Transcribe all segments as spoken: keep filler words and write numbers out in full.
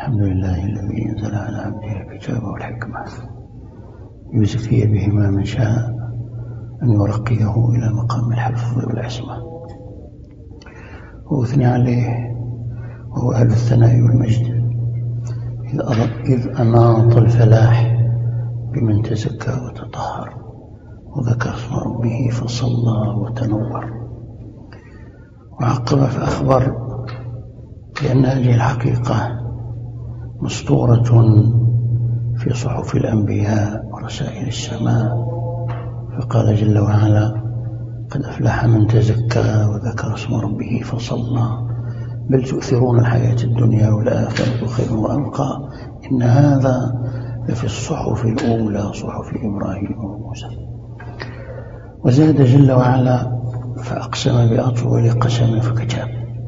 الحمد لله الذي أنزل على عبده الكتاب والحكمة يزكي بهما من شاء أن يرقيه إلى مقام الحفظ والعصمة، وأثني عليه وهو أهل الثناء والمجد إذ أناط الفلاح بمن تزكى وتطهر وذكر اسم ربه فصلى وتنور. وعقب فأخبر بأن هذه الحقيقة مسطورة في صحف الأنبياء ورسائل السماء، فقال جل وعلا: قد أفلح من تزكى وذكر اسم ربه فصلى بل تؤثرون الحياة الدنيا والآخرة خير وأبقى إن هذا لفي الصحف الأولى صحف إبراهيم وموسى. وزاد جل وعلا فأقسم بأطول قسم في الكتاب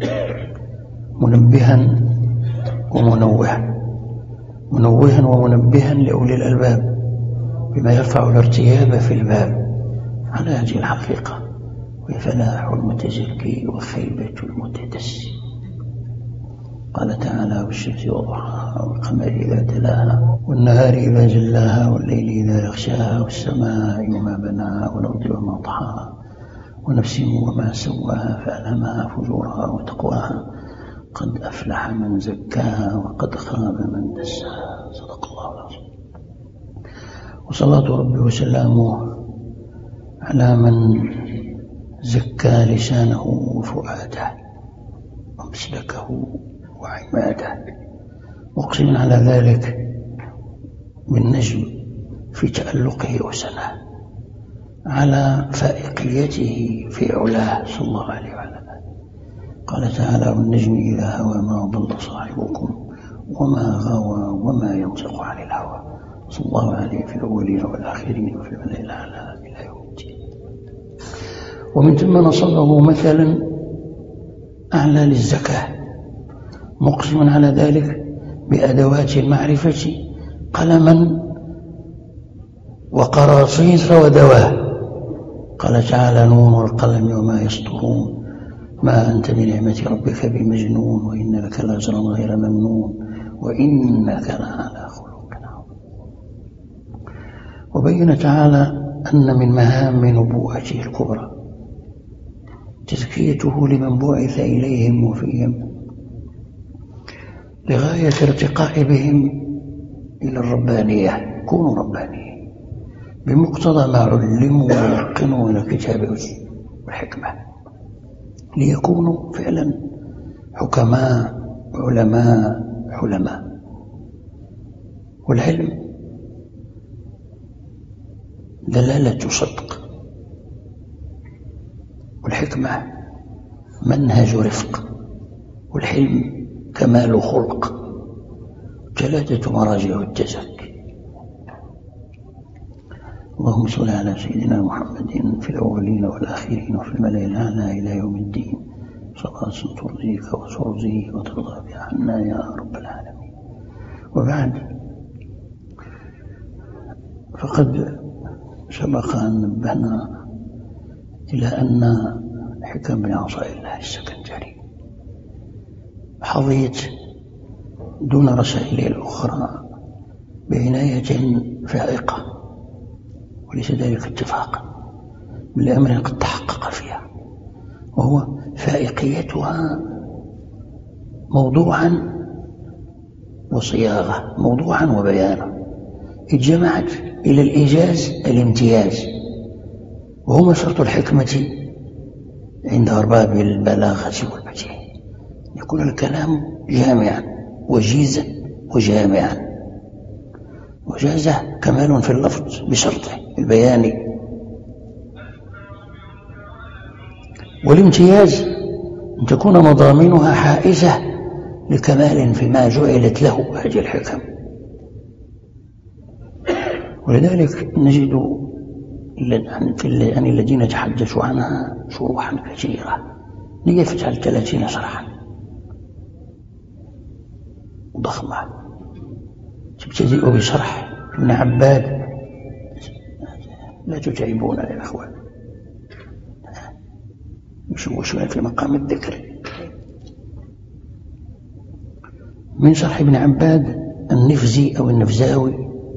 منبها ومنوها منوها ومنبها لأولي الألباب بما يرفع الارتياب في الباب على هذه الحقيقة، وفلاح المتزكي وخيبة المتدسي. قال تعالى: والشمس وضحاها والقمر إذا تلاها والنهار إذا جلاها والليل إذا يغشاها والسماء وما بناها والأرض وما طحاها ونفس وما سواها فألهمها فجورها وتقواها قد أفلح من زكاها وقد خاب من دساها. صدق الله العظيم. وصلاة ربي وسلامه على من زكى لسانه وفؤاده ومسلكه وعماده، مقسم على ذلك بالنجم في تألقه وسناه، على فائقيته في علاه صلى الله عليه وعلى آله. قال تعالى: والنجم إذا هوى ما ضل صاحبكم وما غوى وما ينطق عن الهوى صلى الله عليه في الأولين والآخرين وفي الملأ الأعلى إلى يوم الدين. ومن ثم نصبه مثلا أعلى للزكاة، مقسم على ذلك بأدوات المعرفة قلما وقراصيص ودواه. قال تعالى: نون والقلم وما يسطرون ما أنت بنعمة ربك بمجنون وإن لك لأجرا غير ممنون وإنك لعلى خلق عظيم. وبين تعالى أن من مهام نبوءته الكبرى تزكيته لمن بعث إليهم وفيهم لغاية ارتقاء بهم إلى الربانية. كونوا ربانيين بمقتضى ما علموا ويقنوا من الكتاب والحكمة ليكونوا فعلا حكماء علماء حلماء. والعلم دلالة صدق، والحكمة منهج رفق، والحلم كمال خلق، ثلاثة مراجع التزكي. اللهم صل على سيدنا محمد في الأولين والآخرين وفي الملأ الأعلى إلى يوم الدين صلاة ترضيك وترضيه وترضى بها عنا يا رب العالمين. وبعد، فقد سبق أن نبهنا إلى أن حكم بن عطاء الله السكندري حظيت دون رسائل الأخرى بعناية فائقة، وليس ذلك اتفاقا بل أمر قد تحقق فيها، وهو فائقيتها موضوعا وصياغة، موضوعا وبيانا، إذ جمعت إلى الإيجاز الامتياز، وهو شرط الحكمة عند أرباب البلاغة والبديع، يكون الكلام جامعا وجيزا وجامعا. وجازه كمال في اللفظ بشرطه البياني، والامتياز أن تكون مضامينها حائزة لكمال فيما جعلت له هذه الحكم. ولذلك نجد يعني الذين تحدثوا عنها شروحا كثيرة، نجفت على ثلاثين شرحا ضخمة، تبتدئ بشرح ابن عباد لا تتعبون للأخوان، يشوشون في مقام الذكر. من شرح ابن عباد النفزي أو النفزاوي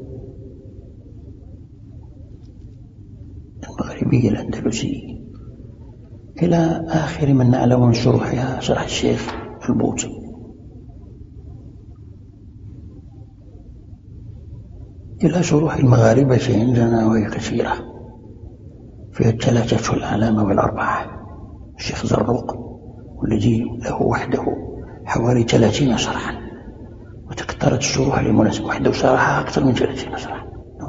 المغربي الأندلسي إلى آخر من نعلم من شروحها شرح الشيخ البوطي. إلى شروح المغاربة عندنا وهي كثيرة، فيها الثلاثة الأعلام والأربعة. الشيخ زروق والذي له وحده حوالي ثلاثين شرحا، وتكثرت الشروح لمناسبة وحده شرحها أكثر من ثلاثين شرحا،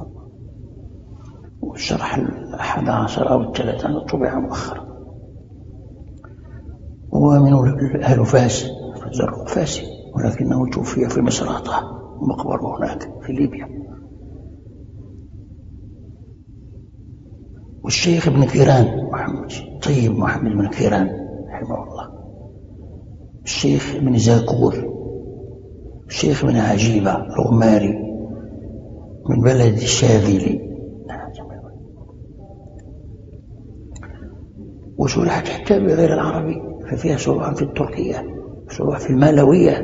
والشرح الأحد عشر أو الثلاثين طبع مؤخرا. ومن أهل فاس، زروق فاسي ولكنه توفي في مصراته ومقبره هناك في ليبيا. والشيخ ابن كيران محمد طيب محمد بن كيران رحمه الله، الشيخ ابن زاكور، الشيخ ابن عجيبة الغماري من بلد الشاذلي، وشرحت حتى بغير العربي، ففيها شروح في التركية، شروح في المالوية،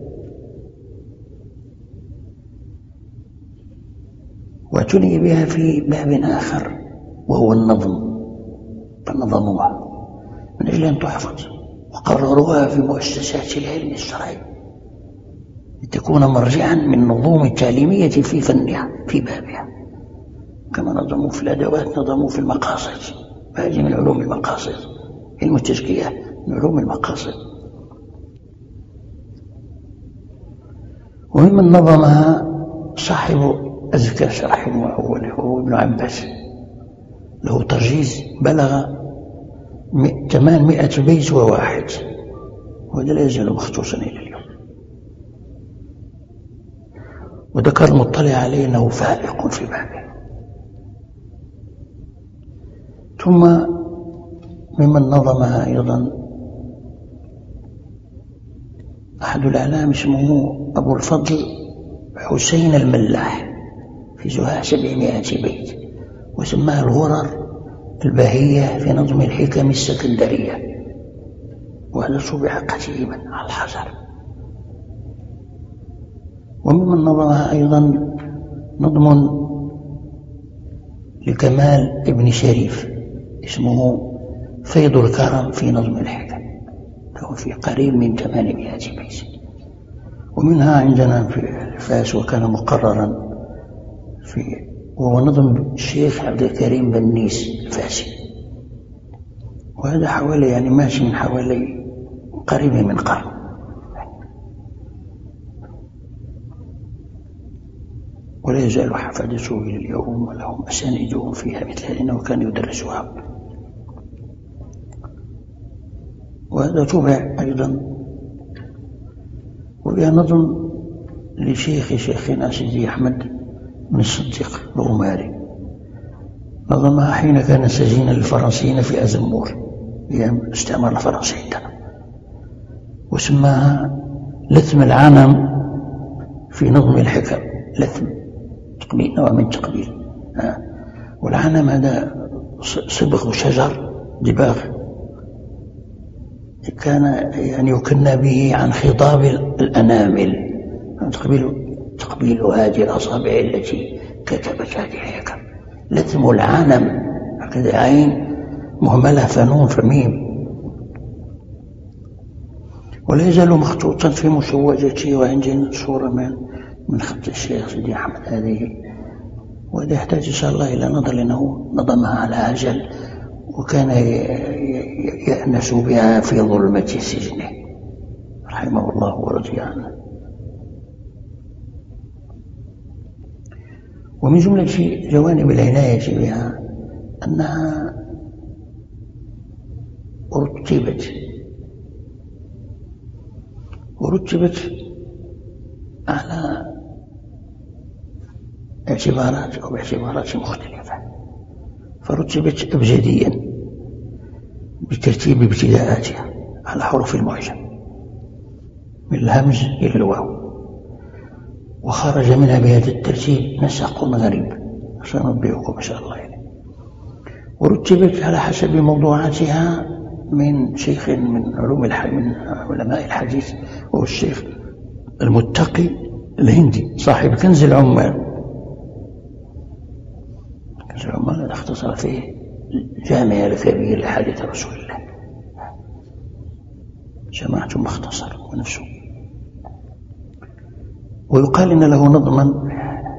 واعتني بها في باب آخر وهو النظم، فنظموها من أجل أن تحفظ، وقرروها في مؤسسات العلم الشرعي لتكون مرجعا من نظوم التعليمية في فنها في بابها، كما نظموا في الأدوات نظموا في المقاصد، هذه من علوم المقاصد، علم التزكية من علوم المقاصد. وممن نظمها صاحب أزكى شرح وأوله هو ابن عباس، له ترجيز بلغ ثمانمائة بيت وواحد، وهذا لا يزال مخصوصا إلى اليوم. وذكر المطلع عليه أنه فائق في بابه. ثم ممن نظمها أيضا أحد الأعلام اسمه أبو الفضل حسين الملاح في زهاء سبعمائة بيت، وسماها الغرر البهية في نظم الحكم السكندرية، وهذا صبح قديما على الحجر. وممن نظمها أيضا نظم لكمال ابن شريف اسمه فيض الكرم في نظم الحكم، له في قريب من ثمانمائة بيت. ومنها عندنا في فاس وكان مقررا في وهو نظم الشيخ عبد الكريم بن نيس الفاسي، وهذا حوالي يعني ماشي من حوالي قريب من قرن. ولا يزال حفظته إلى اليوم ولهم أسانيدهم فيها مثل أنه كان يدرسها. وهذا طبع أيضا. وبها نظم لشيخ شيخنا سيدي أحمد بن الصديق الغماري، نظمها حين كان سجينا للفرنسيين في أزمور أيام الاستعمار الفرنسي عندنا، وسماها لثم العنم في نظم الحكم. لثم تقبيل، نوع من التقبيل. والعنم هذا صبغ شجر دباغ كان يعني يكنى به عن خضاب الأنامل، تقبيل تقبيل هذه الأصابع التي كتبت هذه الحكم. لثم العنم هكذا، عين مهملة فنون فميم. ولا يزال مخطوطا في مسودتي، وعندي صورة من من خط الشيخ سيدي أحمد هذه، وهذا يحتاج إن شاء الله إلى نظر، لأنه نظمها على عجل وكان يأنس بها في ظلمة السجن رحمه الله ورضي عنه. ومن جملة جوانب العناية بها أنها رتبت ورتبت على اعتبارات أو باعتبارات مختلفة، فرتبت أبجديا بترتيب ابتداءاتها على حروف المعجم من الهمز إلى الواو، وخرج منها بهذا الترتيب نسق غريب سننبئكم إن شاء الله يعني. ورتبت على حسب موضوعاتها من شيخ من علوم من علماء الحديث، وهو الشيخ المتقي الهندي صاحب كنز العمال، كنز العمال اختصر فيه جامع الكبير لحديث رسول الله، جماعة مختصر ونفسه. ويقال إن له نظما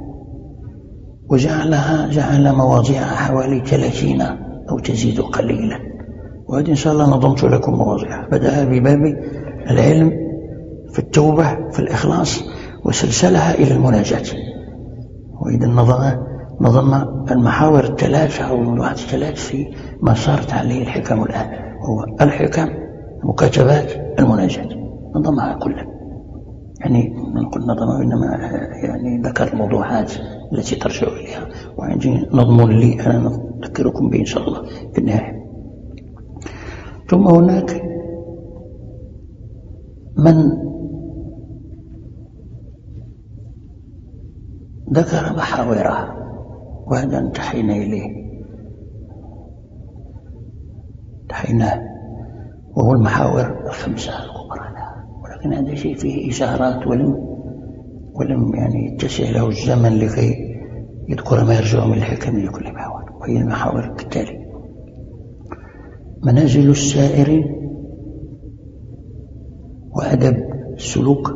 وجعلها جعل مواضيعها حوالي ثلاثين أو تزيد قليلا، وهذه إن شاء الله نظمت لكم مواضيعها. بدأ بباب العلم في التوبة في الإخلاص وسلسلها إلى المناجاة. وإذا نظم نظم المحاور الثلاثة أو الموضوعات الثلاث في ما صارت عليه الحكم الآن، هو الحكم، مكاتبات، المناجاة، نظمها كلها. يعني نقول نظمها إنما يعني ذكر الموضوعات التي ترجع إليها، وعندي نظم لي أنا أذكركم به إن شاء الله في النهاية. ثم هناك من ذكر محاورها وهذا انتحينا إليه انتحيناه، وهو المحاور الخمسة الكبرى، ولكن هذا شيء فيه إشارات ولم ولم يعني يتسع له الزمن لكي يذكر ما يرجع من الحكم لكل محاور. وهي المحاور كالتالي: منازل السائر وأدب السلوك،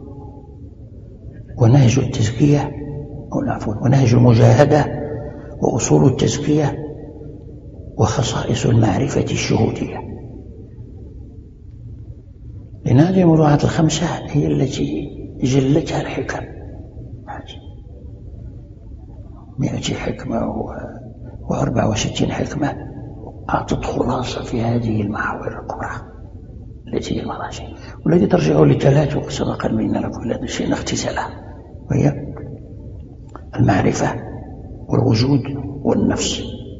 ونهج التزكية أو عفوا ونهج المجاهدة، وأصول التزكية، وخصائص المعرفة الشهودية. لأن هذه الموضوعات الخمسة هي التي جلتها الحكم، مئة حكمة وأربعة وستين حكمة أعطت خلاصة في هذه المحاور الكبرى التي هي المراجع، والتي ترجع لثلاث وسبق بينا لكم هذا الشيء اختزالها، وهي المعرفة والوجود والنفس،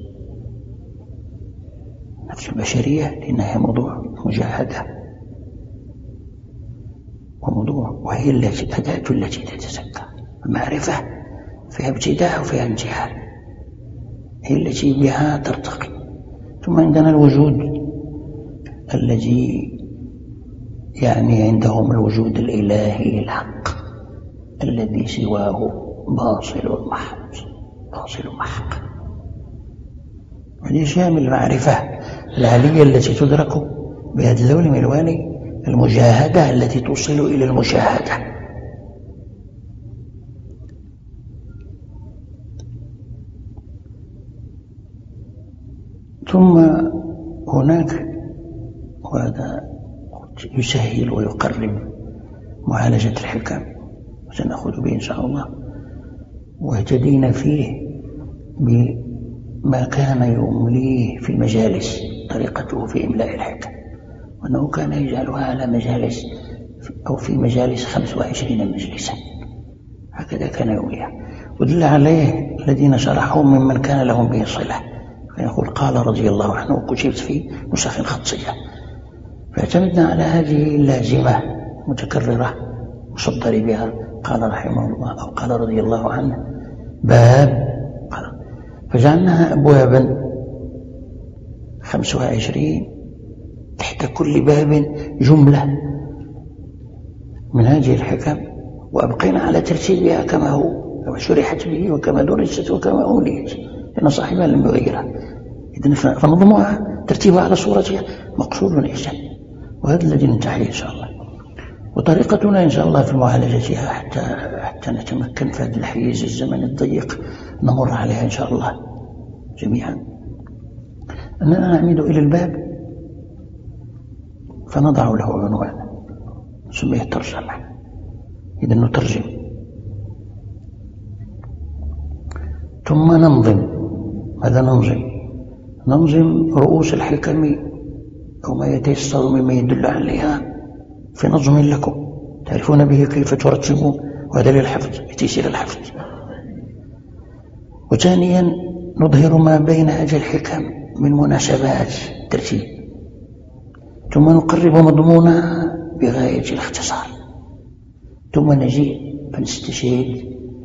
النفس البشرية لأنها موضوع مجاهدة وموضوع، وهي التي الأداة التي تتزكى. المعرفة فيها ابتداء وفيها انتهاء، هي التي بها ترتقي. ثم عندنا الوجود الذي يعني عندهم الوجود الإلهي الحق الذي سواه باطل محض، باطل محق. هذه شامل المعرفة العالية التي تدرك بهذا اللون من الوان المجاهدة التي توصل إلى المشاهدة. ثم هناك، وهذا يسهل ويقرب معالجة الحكم وسنأخذ به إن شاء الله، واهتدينا فيه بما كان يمليه في المجالس، طريقته في إملاء الحكم، وأنه كان يجعلها على مجالس أو في مجالس خمس وعشرين مجلسا، هكذا كان يمليها. ودل عليه الذين شرحوا ممن كان لهم به صلة، فيقول قال رضي الله عنه، وكتبت في نسخ خطية، فاعتمدنا على هذه اللازمة متكررة مصدر بها قال رحمه الله أو قال رضي الله عنه باب، قال فجعلناها أبوابا خمس وعشرين، تحت كل باب جملة من هذه الحكم، وأبقينا على ترتيبها كما هو وشرحت به وكما درست وكما أوليت، لأن صاحبها لم يغيرها. إذن فنظمها ترتيبها على صورتها مقصود إحسان، وهذا الذي ننتهي إن شاء الله. وطريقتنا إن شاء الله في معالجتها حتى حتى نتمكن في هذا الحيز الزمن الضيق نمر عليها إن شاء الله جميعا، أننا نعمد إلى الباب فنضع له عنوان نسميه ترجمة، إذا نترجم، ثم ننظم. ماذا ننظم؟ ننظم رؤوس الحكم أو ما يتيسر مما يدل عليها في نظم لكم تعرفون به كيف ترتبون، وهذا للحفظ لتيسير الحفظ. وثانيا نظهر ما بين هذه الحكم من مناسبات ترتيب، ثم نقرب مضمونها بغاية الاختصار، ثم نجي فنستشهد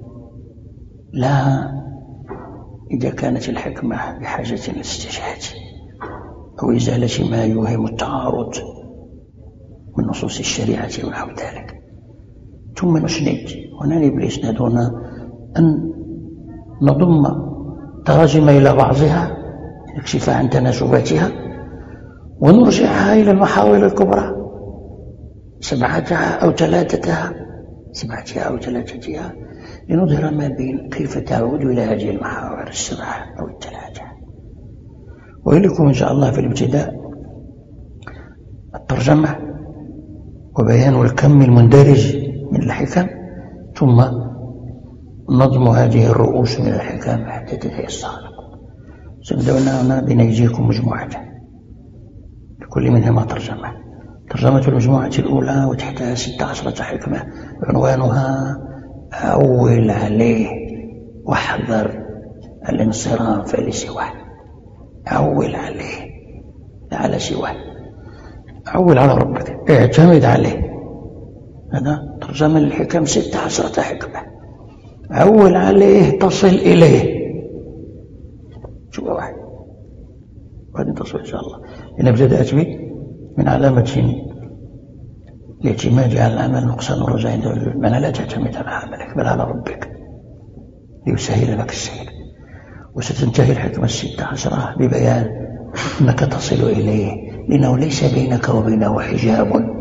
لها إذا كانت الحكمة بحاجة للاستشهاد أو إزالة ما يوهم التعارض من نصوص الشريعة ونحو ذلك. ثم نسند. هنا بالإسناد هنا أن نضم تراجم إلى بعضها نكشف عن تناسباتها ونرجعها إلى المحاور الكبرى سبعتها أو ثلاثتها سبعتها أو ثلاثتها لنظهر ما بين كيف تعود إلى هذه المحاور السبعة أو الثلاثة. وإليكم إن شاء الله في الابتداء الترجمة وبيان الكم المندرج من الحكم، ثم نظم هذه الرؤوس من الحكم حتى تتيسر لكم. سنبدأ هنا بنيجيكم مجموعة لكل منهما ترجمة. ترجمة المجموعة الأولى وتحتها ست عشرة حكمة عنوانها عول عليه واحذر الانصراف لسواه. عول عليه لا على سواه، عول على ربك، اعتمد عليه. هذا ترجمة للحكم ست عشرة حكمة. عول عليه تصل إليه. شو واحد وبعدين تصل إن شاء الله. إن ابتدأت به من علامة الاعتماد على العمل نقصان ورجاء عند المعنى لا تعتمد على عملك بل على ربك ليسهل لك السير. وستنتهي الحكمة الستة عشرة ببيان أنك تصل إليه لأنه ليس بينك وبينه حجاب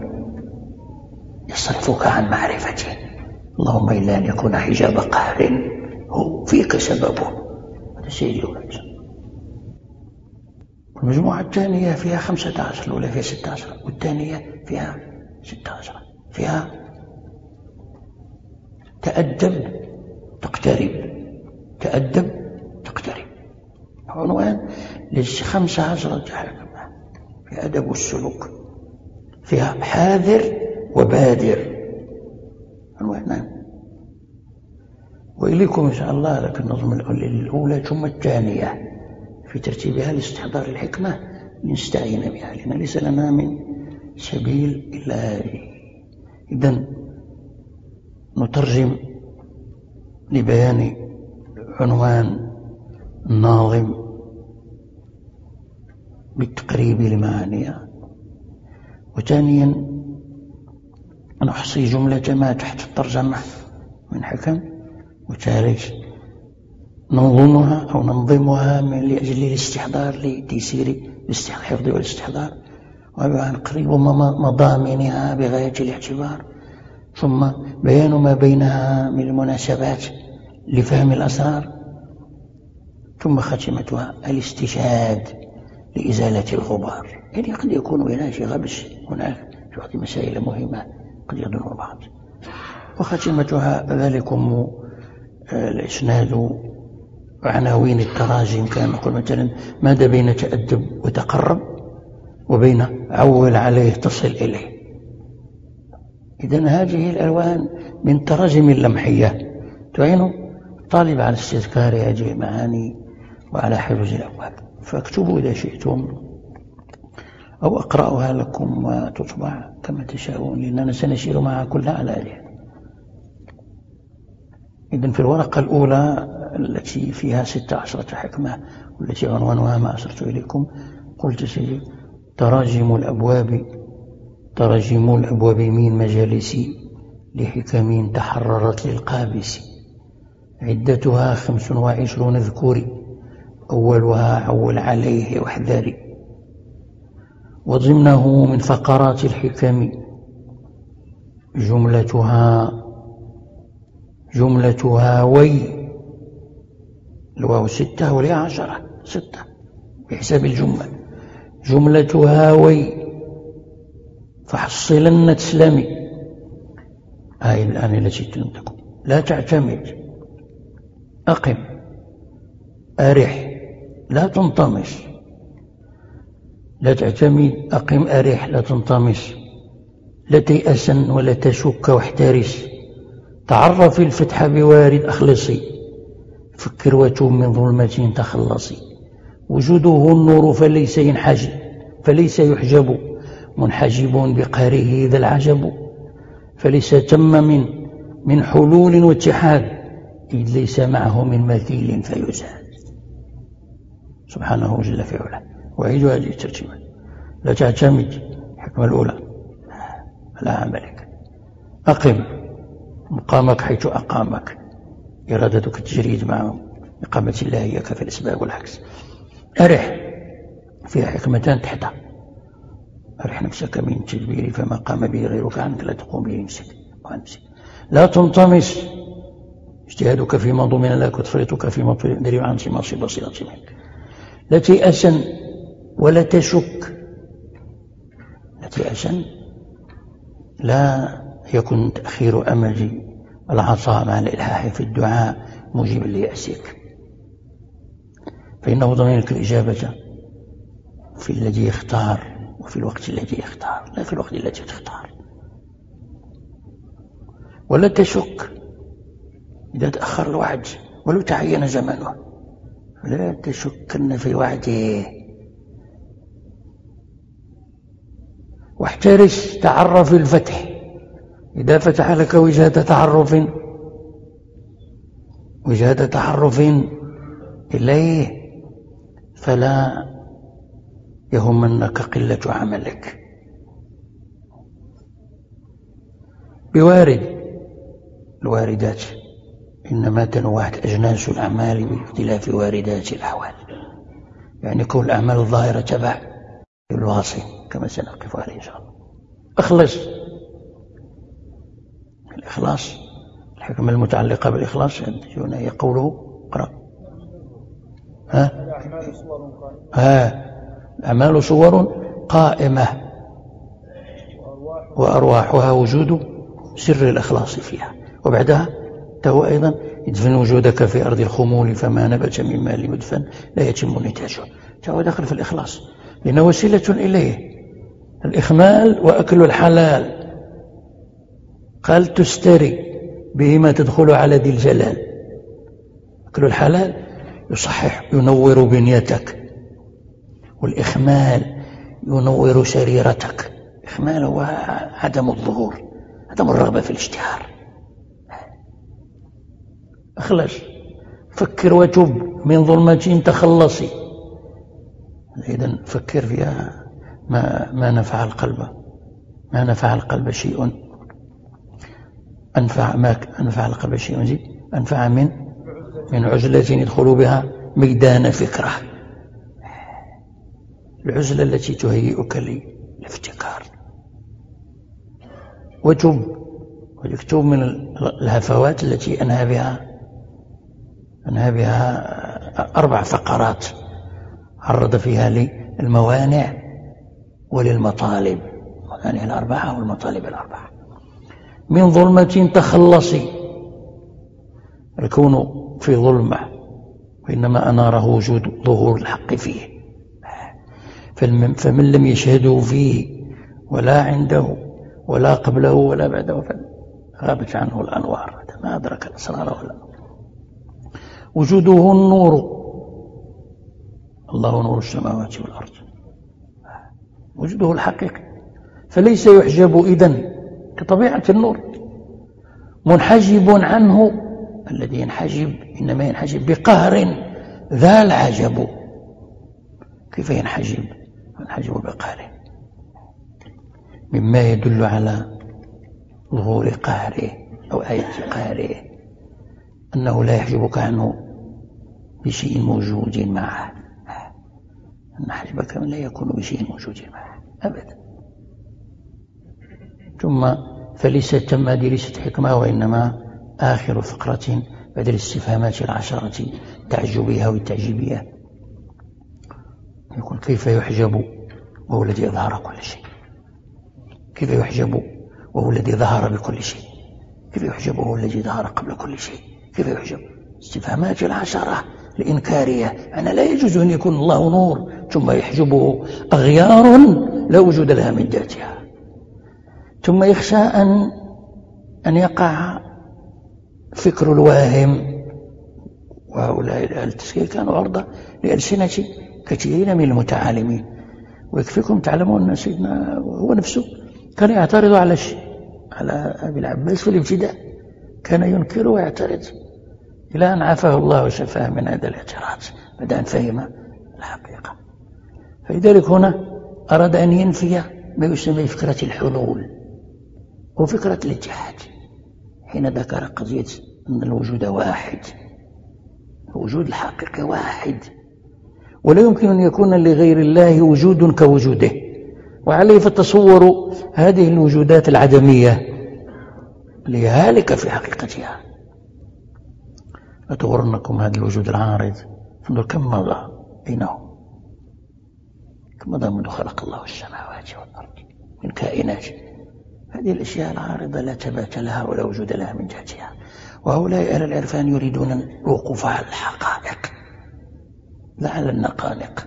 يصرفك عن معرفته، اللهم إلا أن يكون حجاب قهر هو فيك سببه. هذا سيدي ولد. المجموعة الثانية فيها خمسة عشر، الأولى فيها ستة عشر والثانية فيها ستة عشر. فيها تأدب تقترب، تأدب تقترب، عنوان للخمسة عشرة حكمة في أدب السلوك. فيها حاذر وبادر عنوانان. وإليكم إن شاء الله لكن نظم الأولى ثم الثانية في ترتيبها لاستحضار الحكمة نستعين بها لأن ليس لنا من سبيل إلا إذن نترجم لبيان عنوان الناظم بالتقريب لمعانيها. وثانيا نحصي جملة ما تحت الترجمة من حكم. وثالث ننظمها أو ننظمها من لأجل الاستحضار لتيسير الحفظ والاستحضار ونقرب مضامنها بغاية الاعتبار. ثم بيان ما بينها من المناسبات لفهم الأسرار. ثم خاتمتها الاستشهاد لإزالة الغبار. يعني قد يكون هناك شيء غبش هناك في مسائل مهمة قد يضر بعض. وخاتمتها ذلكم الإسناد عناوين التراجم. كان نقول مثلا ماذا بين تأدب وتقرب وبين عول عليه تصل إليه. إذن هذه الألوان من تراجم اللمحية تعين طالب على استذكار هذه المعاني وعلى حفظ الأبواب. فاكتبوا إذا شئتم أو أقرأها لكم وتطبع كما تشاءون لأننا سنسير معها كلها على آلها. إذن في الورقة الأولى التي فيها ستة عشرة حكمة والتي عنوانها ما أشرت إليكم قلت سيدي تراجم الأبواب تراجم الأبواب من مجالسي لحكم تحررت للقابس عدتها خمس وعشرون اذكري أولها عول عليه واحذري وضمنه من فقرات الحكم جملتها جملتها وي الواو ستة ولها عشرة ستة بحساب الجمل. جملتها وي فحصلن تسلمي هاي الآن التي تنتكم لا تعتمد أقم أرح لا تنطمس لا تعتمد أقم أرح لا تنطمس لا تيأسن ولا تشك واحترس تعرف الفتح بوارد أخلصي فكر وتوب من ظلمة تخلصي وجوده النور فليس ينحجب فليس يحجب منحجب بقهره ذا العجب فليس تم من من حلول واتحاد إذ ليس معه من مثيل فيزاد سبحانه جل في علاه. وعيد هذه الترجمة لا تعتمد الحكمة الأولى على عملك. أقم مقامك حيث أقامك، إرادتك التجريد مع إقامة الله إياك في الأسباب والعكس. أرح فيها حكمتان تحتها: أرح نفسك من التدبير فما قام به غيرك عنك لا تقوم به نفسك. لا تنطمس اجتهادك فيما ضمن لك وتفريطك فيما دري عن سماص بصيرة منك. لا تيأسا ولا تشك. لا تيأسا، لا يكن تأخير أمل العطاء مع الإلحاح في الدعاء موجبا ليأسك، فإنه ضمنك الإجابة في الذي يختار وفي الوقت الذي يختار، لا في الوقت الذي تختار. ولا تشك إذا تأخر الوعد ولو تعين زمنه، لا تشكن في وعده. واحترس تعرف الفتح، إذا فتح لك وجهة تعرف وجهة تعرف إليه فلا يهمنك قلة عملك. بوارد الواردات إنما تنوعت أجناس الأعمال باختلاف واردات الأحوال، يعني كل الأعمال الظاهرة تبع الواصي كما سنقف عليه إن شاء الله. اخلص. الإخلاص، الحكمة المتعلقة بالإخلاص هنا هي قوله قرأ ها ها الأعمال صور قائمة وأرواحها وجود سر الإخلاص فيها. وبعدها تو أيضا ادفن وجودك في أرض الخمول فما نبت من مال يدفن لا يتم نتاجه. تو دخل في الإخلاص لأنه وسيلة إليه. الإخمال وأكل الحلال قال تستري بهما تدخل على ذي الجلال. أكل الحلال يصحح ينور بنيتك، والإخمال ينور سريرتك. الإخمال هو عدم الظهور، عدم الرغبة في الاشتهار. اخلص، فكر وتب من ظلمة تخلصي. إذن فكر فيها ما, ما نفع القلب ما نفع القلب شيء أنفع ما أنفع القلب شيء زيد أنفع من من عزلة يدخل بها ميدان فكرة. العزلة التي تهيئك للافتكار. وتب، ويكتب من الهفوات التي أنهى بها أنهى بها أربع فقرات عرض فيها للموانع وللمطالب، الموانع الأربعة والمطالب الأربعة. من ظلمة تخلصي، الكون في ظلمة وإنما أناره وجود ظهور الحق فيه، فمن لم يشهده فيه ولا عنده ولا قبله ولا بعده فغابت عنه الأنوار، ما أدرك الأسرار ولا. وجوده النور، الله نور السماوات والأرض، وجوده الحقيقي، فليس يحجب إذن كطبيعة النور. منحجب عنه، الذي ينحجب إنما ينحجب بقهر ذا العجب. كيف ينحجب؟ ينحجب بقهره، مما يدل على ظهور قهره أو آية قهره، أنه لا يحجبك عنه بشيء موجود معه. أن حجبك لا يكون بشيء موجود معه أبدا. ثم فليست تم هذه ليست حكمة، وإنما آخر فقرة بعد الاستفهامات العشرة تعجبية والتعجيبية يقول: كيف يحجب وهو الذي أظهر كل شيء؟ كيف يحجب وهو الذي ظهر بكل شيء؟ كيف يحجب وهو الذي ظهر قبل كل شيء؟ كيف يحجب؟ استفهامات العشرة الإنكارية. أنا لا يجوز أن يكون الله نور ثم يحجبه أغيار لا وجود لها من ذاتها، ثم يخشى أن أن يقع فكر الواهم. وهؤلاء التسكير كانوا عرضة لألسنة كثيرين من المتعالمين، ويكفيكم تعلمون أن سيدنا هو نفسه كان يعترض على الشيء على أبي العباس في الابتداء، كان ينكر ويعترض إلى أن عافاه الله وشفاه من هذا الاعتراض بعد أن فهم الحقيقة. فلذلك هنا أراد أن ينفي ما يسمى فكرة الحلول وفكرة الاتحاد. حين ذكر قضية أن الوجود واحد، الوجود الحقيقي واحد، ولا يمكن أن يكون لغير الله وجود كوجوده، وعليه فتصوروا هذه الوجودات العدمية اللي هالكة في حقيقتها. لا تغرنكم هذا الوجود العارض، فانظر كم مضى، أين هو؟ كم مضى منذ خلق الله السماوات والأرض من كائنات. هذه الأشياء العارضة لا ثبات لها ولا وجود لها من ذاتها، وهؤلاء أهل العرفان يريدون الوقوف على الحقائق لا على النقانق.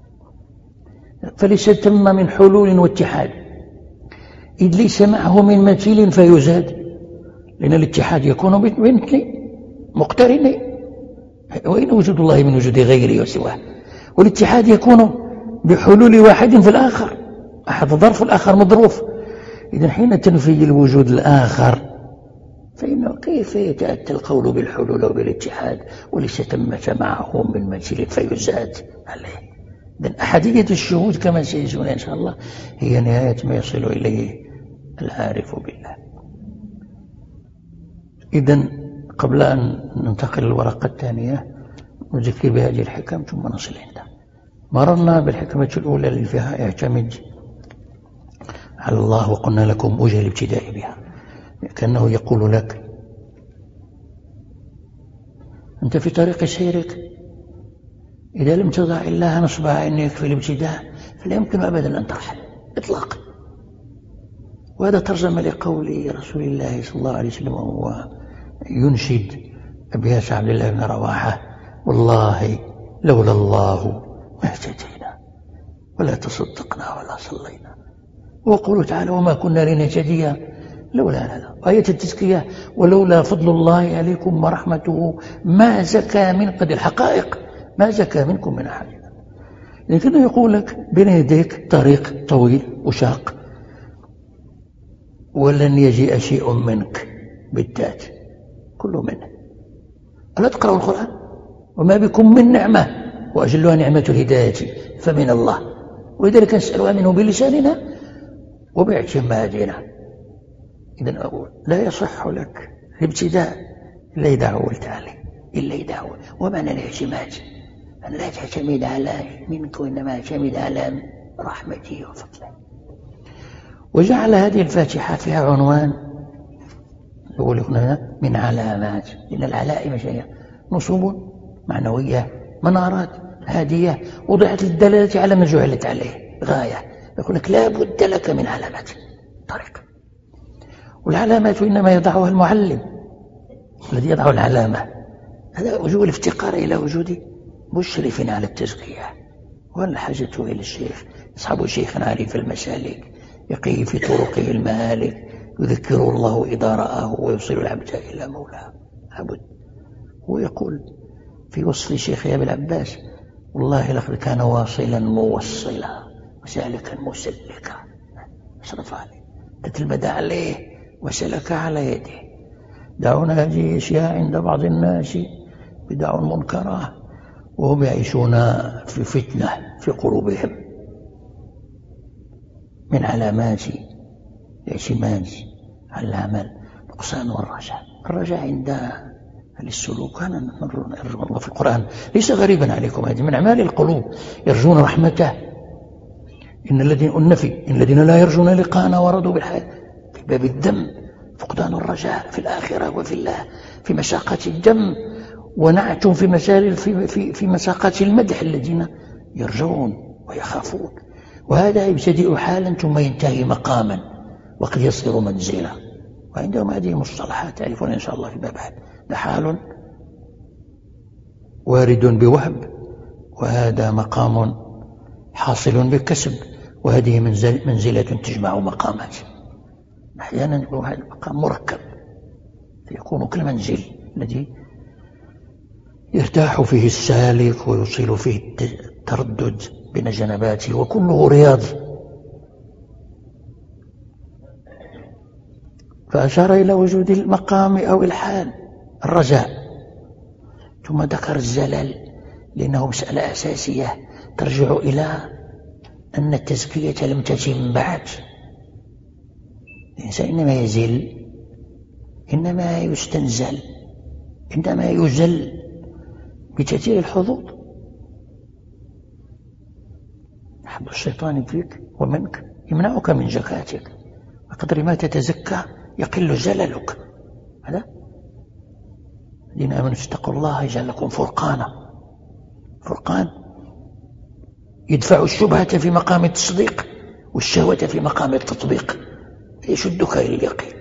فليس ثم من حلول واتحاد، إذ ليس معه من مثيل فيزاد، لأن الاتحاد يكون بمثل مقترنين، وإن وجود الله من وجود غيره وسواه، والاتحاد يكون بحلول واحد في الآخر، أحد ظرف الآخر مظروف. إذن حين تنفي الوجود الآخر فإنه كيف يتأتى القول بالحلول وبالاتحاد وليس ثمة معه من مثيل فيزاد عليه؟ إذن أحدية الشهود كما سيجون إن شاء الله هي نهاية ما يصل إليه العارف بالله. إذن قبل أن ننتقل للورقة الثانية نذكر بهذه الحكم ثم نصل عندها. مررنا بالحكمة الأولى اللي فيها اعتمد على الله، وقلنا لكم وجه الابتداء بها، كأنه يقول لك أنت في طريق سيرك إذا لم تضع الله نصب عينيك في الابتداء فلا يمكن أبدا أن ترحل إطلاقا. وهذا ترجم لقول رسول الله صلى الله عليه وسلم وهو ينشد أبيات عبد الله بن رواحة: والله لولا الله ما اهتدينا ولا تصدقنا ولا صلينا. وقوله تعالى: وما كنا لنهتدي لولا لا. آية التزكية: ولولا فضل الله عليكم ورحمته ما زكى من قد الحقائق ما زكى منكم من أحد. لكنه يقول لك بين يديك طريق طويل وشاق، ولن يجيء شيء منك بالذات، كله منه. ألا تقرأوا القرآن؟ وما بكم من نعمة وأجلها نعمة الهداية فمن الله، ولذلك نسألها منه بلساننا وباعتمادنا. إذن أقول لا يصح لك الابتداء إلا إذا عولت عليه، إلا إذا عولت. ومعنى الاعتماد أن لا تعتمد على منك وإنما اعتمد على رحمته وفضله. وجعل هذه الفاتحة فيها عنوان يقول هنا من علامات، لأن العلائم هي نصوب معنوية، منارات هادية وضعت للدلالة على ما جعلت عليه غاية. يقول لك لا بد لك من علامات طريق، والعلامات إنما يضعها المعلم الذي يضع العلامة. هذا وجوه الافتقار إلى وجود مشرف على التزكية، والحاجة إلى الشيخ أصحاب شيخ عارف المسالك يقي في طرقه المهالك يذكره الله إذا رآه ويوصل العبد إلى مولاه. عبد هو يقول في وصف شيخ أبي العباس: والله لقد كان واصلا موصلا وسالكا مسلكا. أشرف عليه، تتلمذ عليه وسلك على يده. دعونا هذه الأشياء عند بعض الناس بدع منكرة وهم يعيشون في فتنة في قلوبهم. من علامات الاعتماد على العمل نقصان والرجاء. الرجاء عند أهل السلوك كان نرجو الله في القرآن ليس غريبا عليكم، هذه من أعمال القلوب، يرجون رحمته. إن الذين النفي إن الذين لا يرجون لقاءنا ورضوا بالحياة في باب الدم، فقدان الرجاء في الآخرة وفي الله في مشاقات الدم، ونعتم في مسائل في في في مساقات المدح الذين يرجون ويخافون. وهذا يبتدئ حالا ثم ينتهي مقاما وقد يصير منزلا. وعندهم هذه مصطلحات تعرفون إن شاء الله في باب هذا. ده حال وارد بوهب، وهذا مقام حاصل بالكسب، وهذه منزل منزلة تجمع مقامات. أحيانا يكون هذا المقام مركب فيكون كالمنزل الذي يرتاح فيه السالك ويوصل فيه التردد بين جنباته وكله رياض. فأشار إلى وجود المقام أو الحال الرجاء، ثم ذكر الزلل لأنه مسألة أساسية ترجع إلى أن التزكية لم تتم بعد. الإنسان إنما يزل إنما يستنزل، إنما يزل بتأثير الحظوظ. حب الشيطان فيك ومنك يمنعك من زكاتك، بقدر ما تتزكى يقل زللك. هذا الذين آمنوا اتقوا الله يجعل لكم فرقانا. فرقان يدفع الشبهة في مقام التصديق والشهوة في مقام التطبيق، يشدك إلى اليقين.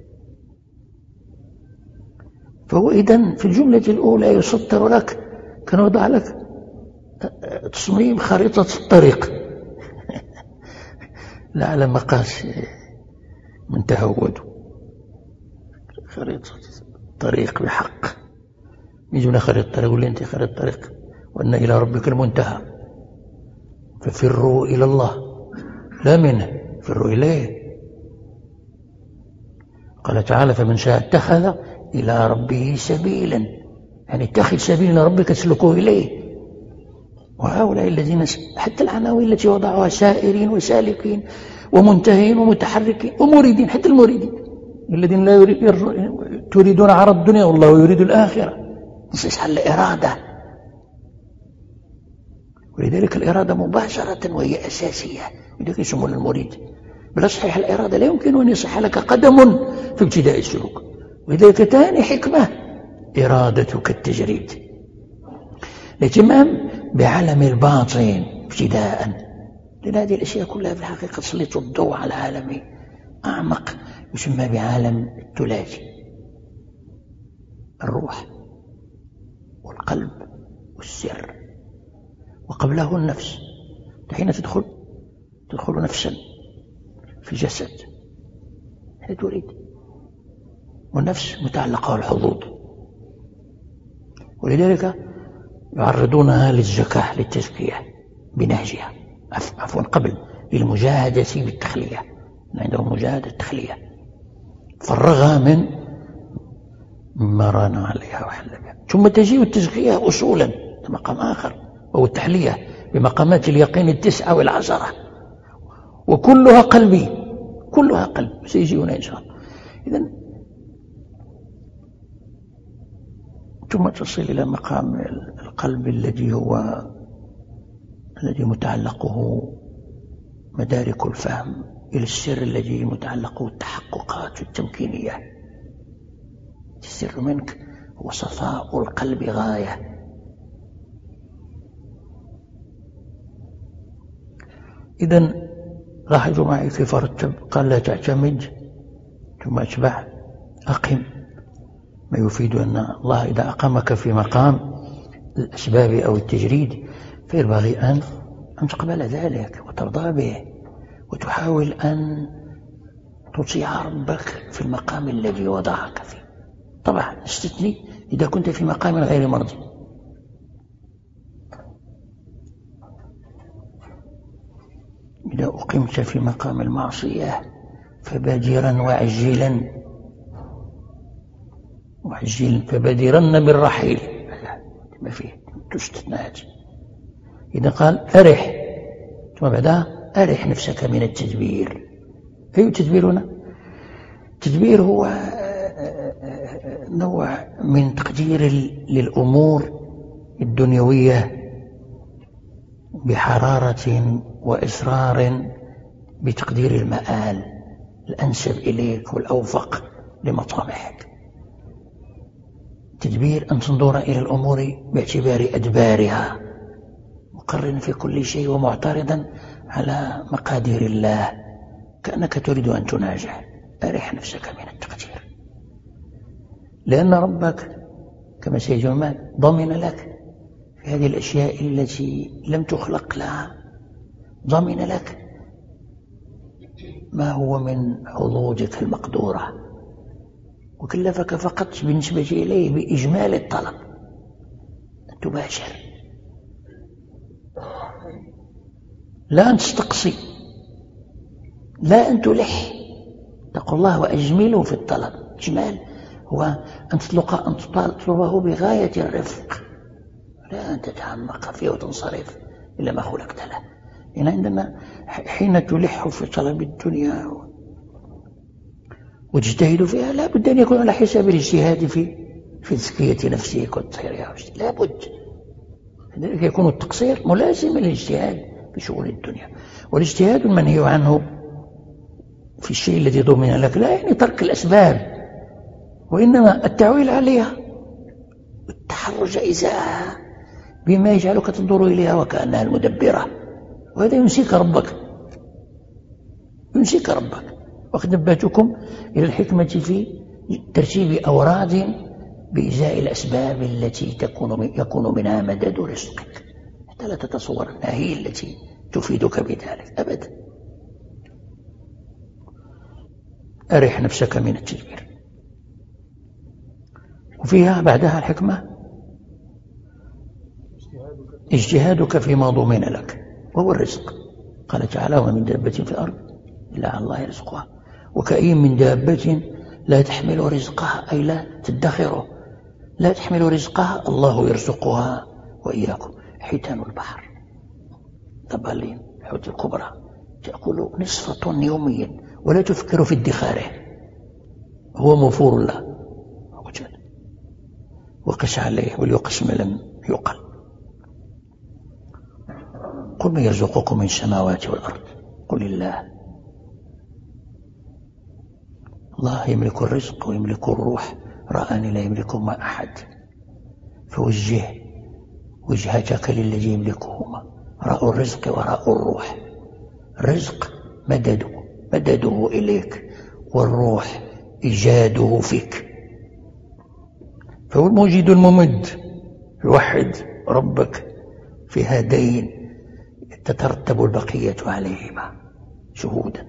فهو إذن في الجملة الأولى يسطر لك، كان وضع لك تصميم خريطة الطريق لا على مقاس من تهود، خريطة الطريق بحق. يجبنا خريطة الطريق، يقول لي أنت خريطة الطريق وأن إلى ربك المنتهى، ففروا إلى الله لا منه، فروا إليه. قال تعالى فمن شاء اتخذ إلى ربه سبيلا، يعني اتخذ سبيل إلى ربك تسلكوه إليه. وهؤلاء الذين حتى العناوين التي وضعوها سائرين وسالكين ومنتهين ومتحركين ومريدين، حتى المريدين الذين لا يريد تريدون عرض الدنيا والله يريد الآخرة، نصيص على الإرادة. ولذلك الإرادة مباشرة وهي أساسية، لذلك يسمون المريد. بلا صحيح الإرادة لا يمكن أن يصح لك قدم في ابتداء السلوك. ولذلك تاني حكمة إرادتك التجريد، الاهتمام بعالم الباطن ابتداء، لأن هذه الأشياء كلها في الحقيقة تسلط الضوء على عالم أعمق يسمى بعالم الثلاثي، الروح والقلب والسر، وقبله النفس. حين تدخل تدخل نفسا في جسد هي تريد، والنفس متعلقة الحظوظ، ولذلك يعرضونها للزكاة للتزكية بنهجها، عفوا قبل للمجاهدة بالتخلية، عندهم مجاهدة التخلية، فرغها من مما ران عليها وحل بها. ثم تجيء التزكية أصولا مقام آخر، وهو التحلية بمقامات اليقين التسعة والعشرة، وكلها قلبي، كلها قلب، سيجي هنا إن شاء الله. إذن ثم تصل إلى مقام القلب الذي هو الذي متعلقه مدارك الفهم، إلى السر الذي متعلقه التحققات التمكينية. السر منك هو صفاء القلب غاية. إذن لاحظوا معي كيف رتب، قال لا تعتمد ثم اتبع أقم، ما يفيد أن الله إذا أقامك في مقام الأسباب أو التجريد فينبغي أن أن تقبل ذلك وترضى به، وتحاول أن تطيع ربك في المقام الذي وضعك فيه. طبعا استثني إذا كنت في مقام غير مرضي. إذا أقمت في مقام المعصية فبادرا وعجلا وعجلا فبادرن بالرحيل، ما فيه تستثناءات. إذا قال أرح ثم بعدها أرح نفسك من التدبير. أي تدبيرنا؟ التدبير هو نوع من تقدير للأمور الدنيوية بحرارة وإصرار بتقدير المآل الأنسب إليك والأوفق لمطامحك. تدبير أن تنظر إلى الأمور باعتبار أدبارها، مقرنا في كل شيء ومعترضا على مقادير الله، كأنك تريد أن تناجح. أرح نفسك من التقدير، لأن ربك كما سيجمع ضمن لك في هذه الأشياء التي لم تخلق لها، ضمن لك ما هو من حظوظك المقدورة، وكلفك فقط بالنسبة إليه بإجمال الطلب أن تباشر، لا أن تستقصي، لا أن تلح. تقول الله وأجمله في الطلب. إجمال هو أن تطلق أن تطلبه بغاية الرفق، لا أن تتعمق فيه وتنصرف إلى ما خلقت له. يعني عندما حين تلح في طلب الدنيا واجتهدوا فيها لا بد أن يكون على حساب الاجتهاد في في تزكية نفسك وتطهيرها، لا بد. لذلك يكون التقصير ملازما للاجتهاد في شؤون الدنيا. والاجتهاد المنهي عنه في الشيء الذي ضمن لك لا يعني ترك الأسباب، وإنما التعويل عليها والتحرج إزاءها بما يجعلك تنظر إليها وكأنها المدبرة، وهذا ينسيك ربك، ينسيك ربك. وقد نبهتكم إلى الحكمة في ترتيب أوراد بإزاء الأسباب التي تكون يكون منها مدد رزقك، حتى لا تتصور أنها هي التي تفيدك بذلك أبدا. أرح نفسك من التدبير. وفيها بعدها الحكمة اجتهادك فيما ضمن لك وهو الرزق. قال تعالى: وما من دابة في الأرض إلا على الله يرزقها وكأين من دابة لا تحمل رزقها، أي لا تدخره، لا تحمل رزقها الله يرزقها وإياكم. حيتان البحر تبالين الحوت الكبرى تأكل نصف طن يوميا ولا تفكر في ادخاره، هو موفور له وقس عليه وليقس ما لم يقل. قل من يرزقكم من السماوات والأرض قل الله. الله يملك الرزق ويملك الروح، رآني لا يملكهما أحد، فوجه وجهتك للذي يملكهما، راء الرزق وراء الروح. الرزق مدده مدده إليك، والروح إيجاده فيك، فهو الموجد الممد. يوحد ربك في هذين تترتب البقية عليهما شهودا.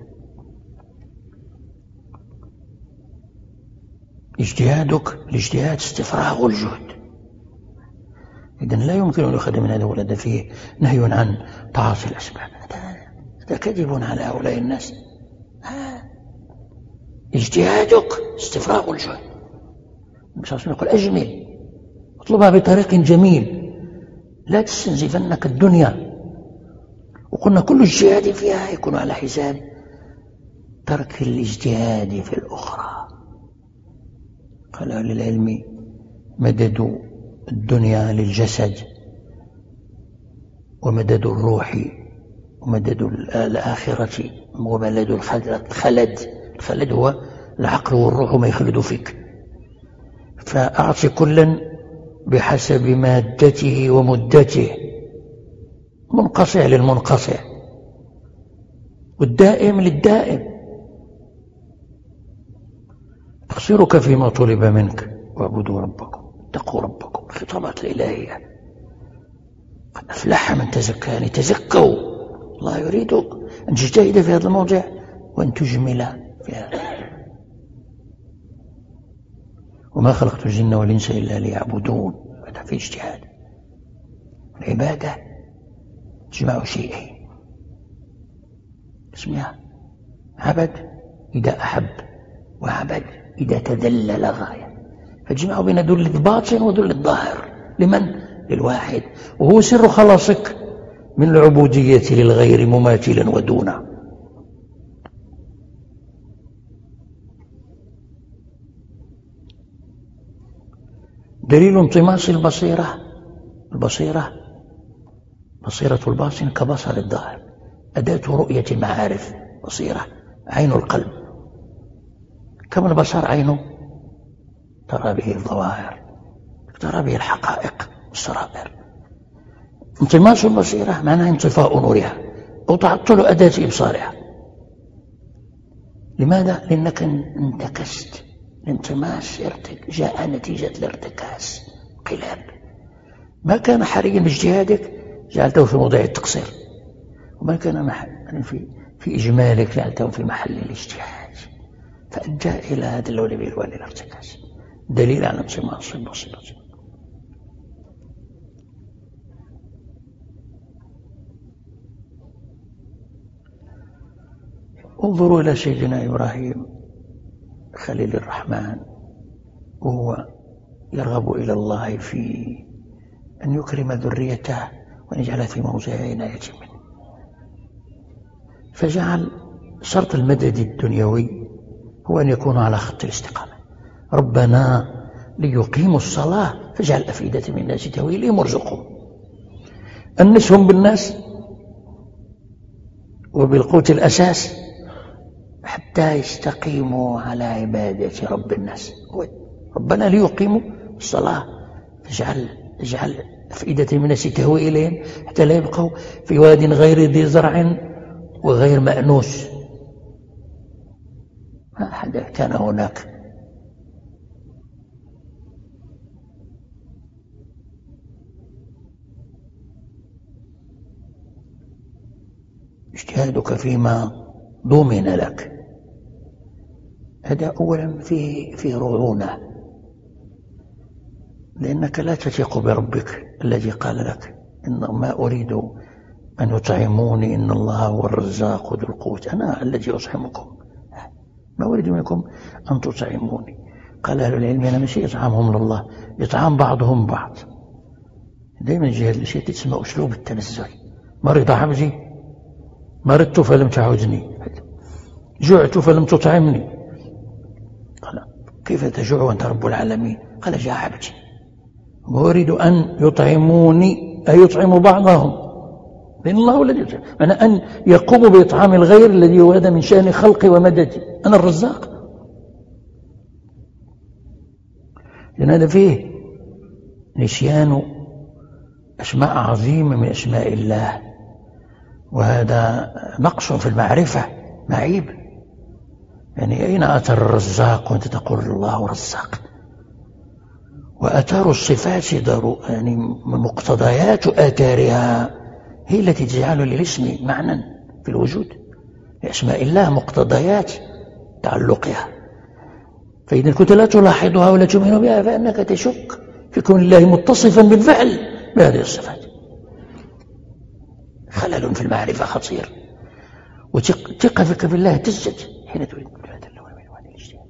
اجتهادك، الاجتهاد استفراغ الجهد، إذن لا يمكن أن يؤخذ من هذا ولد فيه نهي عن تعاطي الأسباب، هذا كذب على هؤلاء الناس. اجتهادك استفراغ الجهد. مش عشان يقول أجمل، اطلبها بطريق جميل، لا تستنزفنك الدنيا. وقلنا كل اجتهاد فيها يكون على حساب ترك الاجتهاد في الأخرى. قال أهل العلم: مدد الدنيا للجسد، ومدد الروح، ومدد الآخرة، ومدد الخلد. الخلد هو العقل والروح ما يخلد فيك، فأعطي كلا بحسب مادته ومدته، منقطع للمنقطع والدائم للدائم. تقصيرك فيما طلب منك، واعبدوا ربكم اتقوا ربكم. الخطابات الإلهية: قد أفلح من تزكى، يعني تزكوا. الله يريد أن تجتهد في هذا الموضع وأن تجمل في هذا. وما خلقت الجن والإنس إلا ليعبدون. هذا في اجتهاد. العبادة تجمع شيئين اسمها عبد إذا أحب، وعبد إذا تذلل غاية، فجمع بين ذل الباطن وذل الظاهر. لمن؟ للواحد، وهو سر خلاصك من العبودية للغير مماثلا ودونه. دليل انطماس البصيرة. البصيرة بصيرة الباطن كبصر الظاهر، أداة رؤية المعارف. بصيرة عين القلب، كما البصر عينه ترى به الظواهر، ترى به الحقائق والسرائر. انطماس البصيرة معناه انطفاء نورها أو تعطل أداة إبصارها. لماذا؟ لأنك انتكست. الانطماس جاء نتيجة الارتكاس، قلاب. ما كان حريا باجتهادك جعلته في موضع التقصير، وما كان محل في في إجمالك جعلته في محل الاجتهاد، فأدى إلى هذا اللون بالوان الارتكاس. دليل على انطماس البصيرة. انظروا إلى سيدنا إبراهيم خليل الرحمن، وهو يرغب إلى الله في أن يكرم ذريته وأن يجعلها في موضع عناية منه، فجعل شرط المدد الدنيوي هو أن يكونوا على خط الاستقامة. ربنا ليقيموا الصلاة فاجعل أفئدة من الناس تهوي إليهم وارزقهم. أنسهم بالناس وبالقوت الأساس حتى يستقيموا على عبادة رب الناس. ربنا ليقيموا الصلاة فاجعل اجعل أفئدة من الناس تهوي إليهم حتى لا يبقوا في واد غير ذي زرع وغير مأنوس. ما أحد كان هناك. اجتهادك فيما ضمن لك هذا أولا في في رعونة، لأنك لا تثق بربك الذي قال لك إن ما أريد أن يطعموني إن الله هو الرزاق ذو القوة أنا الذي أطعمكم، ما أريد منكم أن تطعموني. قال أهل العلم أنا مش يطعمهم لله، يطعم بعضهم بعض. دائما جهة الشيء تسمى أسلوب التنزل. مرض عبدي مرضت فلم تعودني، جعت فلم تطعمني. قال كيف تجوع وأنت رب العالمين؟ قال جاء عبدي وأريد أن يطعموني أي يطعموا بعضهم، لأن الله هو الذي يطعم. أنا أن يقوم بإطعام الغير الذي هو هذا من شأن خلقي ومددي، أنا الرزاق. لأن هذا فيه نسيان أسماء عظيمة من أسماء الله، وهذا نقص في المعرفة معيب. يعني أين أثر الرزاق وأنت تقول الله رزاق؟ وأثار الصفات يعني من مقتضيات آثارها هي التي تجعل للاسم معنى في الوجود. لأسماء الله مقتضيات تعلقها، فإذا كنت لا تلاحظها ولا تؤمن بها فإنك تشك في كون الله متصفا بالفعل بهذه الصفات. خلل في المعرفة خطير، وثقتك بالله تزداد حين تريد هذا اللون من ألوان الاجتهاد،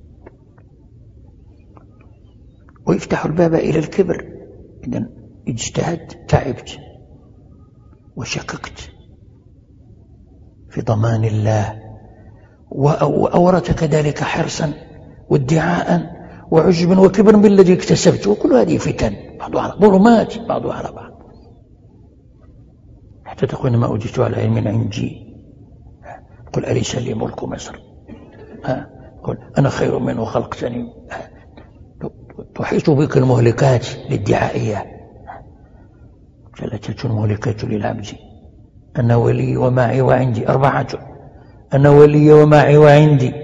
ويفتح الباب إلى الكبر. إذا اجتهدت تعبت وشككت في ضمان الله، وأورثك ذلك حرصا وادعاء وعجبا وكبرا بالذي اكتسبت، وكل هذه فتن بعضها على ظلمات بعضها على بعض، حتى تقول ما أوجدت على علم عندي. قل أليس لي ملك مصر؟ قل أنا خير منه خلقتني. تحيط بك المهلكات للدعائية، ثلاثة مهلكات للعبد أنا ولي ومعي وعندي، أربعة أنا ولي ومعي وعندي.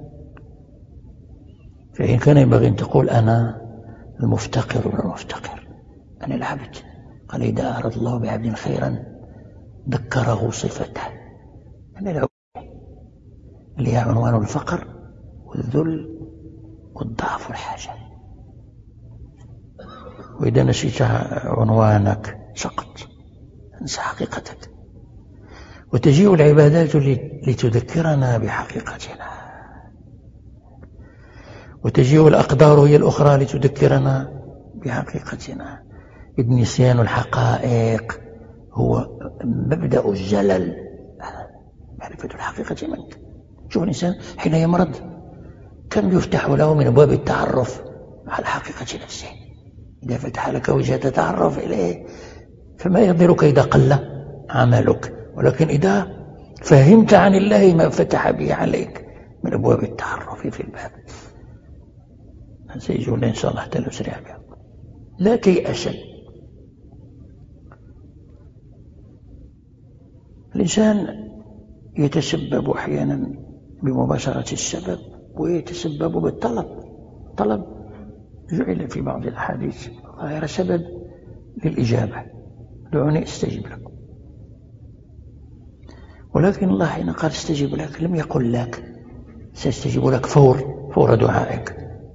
فإن كان ينبغي أن تقول أنا المفتقر والمفتقر، أنا العبد. قال إذا أراد الله بعبد خيرا ذكره صفته، أنا العبد اللي هي عنوان الفقر والذل والضعف والحاجة. وإذا نسيت عنوانك سقط، انسى حقيقتك. وتجيء العبادات لتذكرنا بحقيقتنا، وتجيء الأقدار هي الأخرى لتذكرنا بحقيقتنا. إذ نسيان الحقائق هو مبدأ الزلل. معرفة الحقيقة منك. شوف الإنسان حين يمرض كم يفتح له من أبواب التعرف على حقيقة نفسه. إذا فتح لك وجهة تتعرف إليه فما يضرك إذا قل عملك، ولكن إذا فهمت عن الله ما فتح به عليك من أبواب التعرف في الباب سيجون إن شاء الله حتى نسرع بها. لا تيأس. الإنسان يتسبب أحيانا بمباشرة السبب ويتسبب بالطلب. طلب جعل في بعض الأحاديث غير سبب للإجابة، دعوني استجب لكم. ولكن الله حين قال استجب لك لم يقل لك سيستجيب لك فور فور دعائك،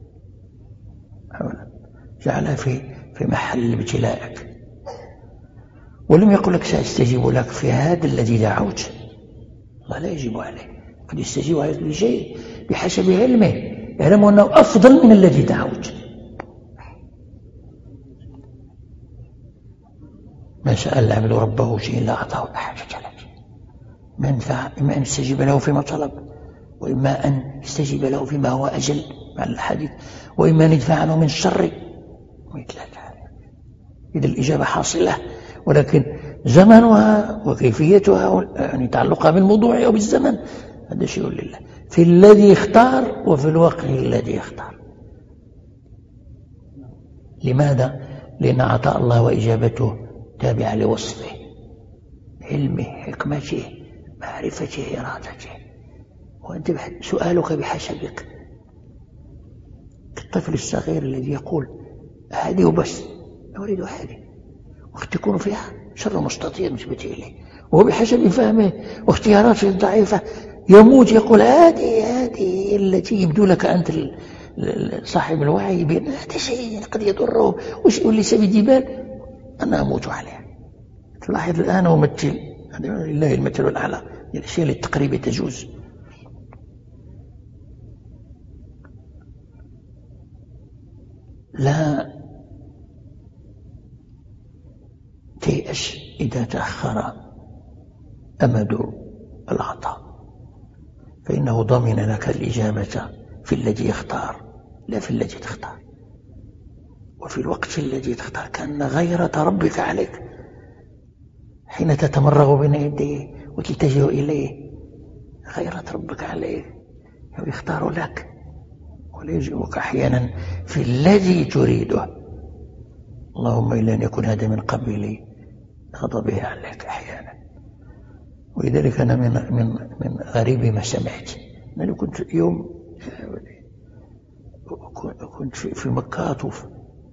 جعلها في في محل ابتلائك. ولم يقل لك سأستجيب لك في هذا الذي دعوت. الله لا يجيب عليه، قد يستجيب على كل شيء بحسب علمه، يعلم أنه أفضل من الذي دعوت. ما سأل العبد ربه شيء إلا أعطاه بحاجة له، ما ينفع إما أن يستجيب له فيما طلب وإما أن يستجيب له فيما هو أجل مع الحديث، وإما أن يدفع عنه من الشر مثل ذلك. إذا الإجابة حاصلة، ولكن زمنها وكيفيتها يعني تعلقها بالموضوع أو بالزمن هذا شيء لله، في الذي اختار وفي الوقت الذي اختار. لماذا؟ لأن عطاء الله وإجابته تابعة لوصفه، علمه، حكمته، معرفته، إرادته، وأنت سؤالك بحسبك. الطفل الصغير الذي يقول هذه وبس، أريد هذه، وقد تكون فيها شر مستطير نسبة إليه، وهو بحسب فهمه واختياراته الضعيفة يموت يقول هذه هذه التي يبدو لك أنت صاحب الوعي بأن هذا شيء قد يضره وليس بجبال، أنا أموت عليها. تلاحظ الآن أمثل، لله المثل الأعلى، الأشياء للتقريب تجوز. لا تيأس إذا تأخر أمد العطاء، فإنه ضمن لك الإجابة في الذي يختار لا في الذي تختار، وفي الوقت الذي تختار، كأن غيرة ربك عليك حين تتمرغ بين يديه وتلتجئ إليه، غيرة ربك عليك يختار لك ويجيبك أحيانا في الذي تريده. اللهم إلا أن يكون هذا من قبيل غضبه عليك أحيانا. ولذلك أنا من من من غريب ما سمعت. أنا كنت يوم كنت في مكة أطوف،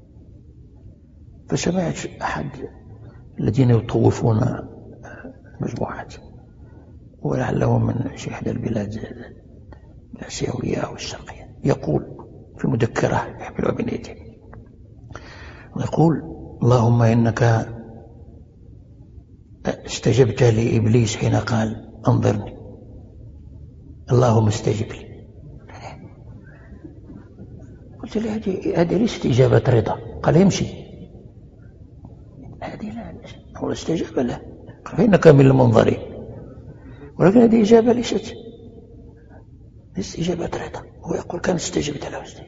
فسمعت أحد الذين يطوفون مجموعات ولعلهم من إحدى البلاد الآسيوية أو الشرقية، يقول في مذكرة يحملها بين يديه، يقول اللهم إنك استجبت لإبليس حين قال أنظرني، اللهم استجب لي. قلت له هذه ليست إجابة رضا، قال يمشي، هذه لا، هو استجاب له قال فإنك من المنظرين، ولكن هذه إجابة ليست ليست إجابة رضا. هو يقول كان استجبت له استجبت.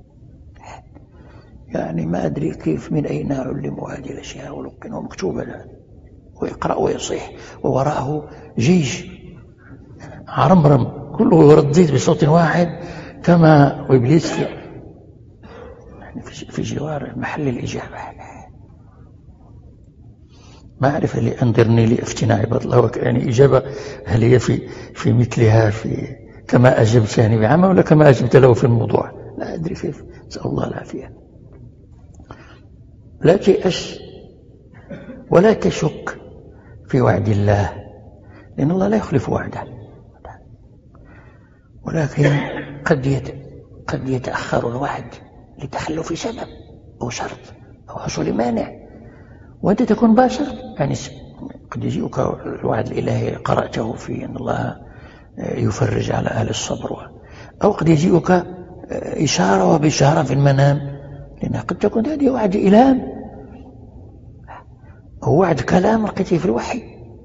يعني ما أدري كيف من أين علموا هذه الأشياء ولقنوا مكتوبة له، ويقرأ ويصيح ووراءه جيش عرمرم كله يردد بصوت واحد كما وإبليس يعني في جوار محل الإجابة. ما أعرف اللي أنظرني لأفتنا عباد الله، يعني إجابة هل هي في في مثلها في كما أجبتني بعمى ولا كما أجبت له في الموضوع، لا أدري كيف. نسأل الله العافية. لا تيأس ولا تشك في وعد الله، لأن الله لا يخلف وعده، ولكن قد قد يتأخر الوعد لتخلف سبب أو شرط أو حصول مانع، وأنت تكون باشر. يعني قد يجيك الوعد الإلهي قرأته في أن الله يفرج على أهل الصبر، أو قد يجيك إشارة وبشارة في المنام، لأن قد تكون هذه وعد إلهام أو وعد كلام لقيته في الوحي.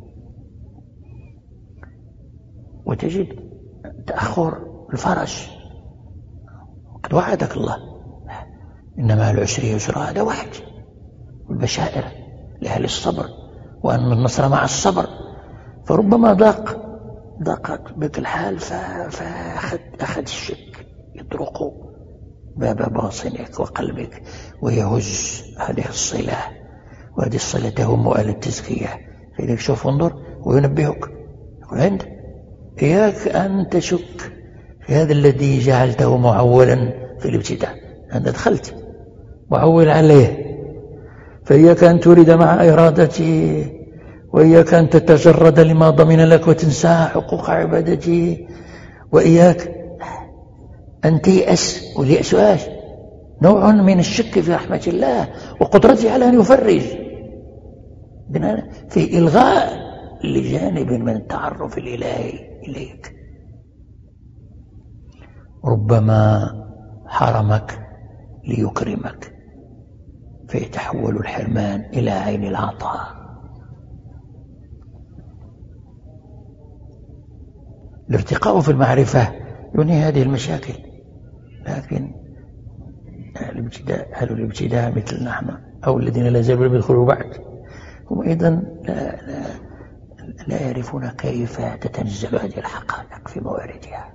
وتجد تأخر الفرج، قد وعدك الله إنما العسر يسرا، هذا وعد، والبشائر لأهل الصبر وأن النصر مع الصبر. فربما ضاق ضاقت بك الحال فأخذ أخذ الشك يطرق باب باطنك وقلبك ويهز هذه الصلة، وهذه الصلة تهم آل التزكية. فإذا شوف انظر وينبهك يقول عند إياك أن تشك في هذا الذي جعلته معولا في الابتداء، أنت دخلت معول عليه، فإياك أن تريد مع إرادته، وإياك أن تتجرد لما ضمن لك وتنسى حقوق عبادته، وإياك أن تيأس. واليأس آش نوع من الشك في رحمة الله وقدرته على أن يفرج، في إلغاء لجانب من التعرف الإلهي إليك. ربما حرمك ليكرمك فيتحول الحرمان إلى عين العطاء. الارتقاء في المعرفة ينهي هذه المشاكل. لكن الابتداء أهل الابتداء مثل نحن أو الذين لا زالوا لم يدخلوا بعد هم أيضا لا, لا, لا يعرفون كيف تتنزل هذه الحقائق في مواردها.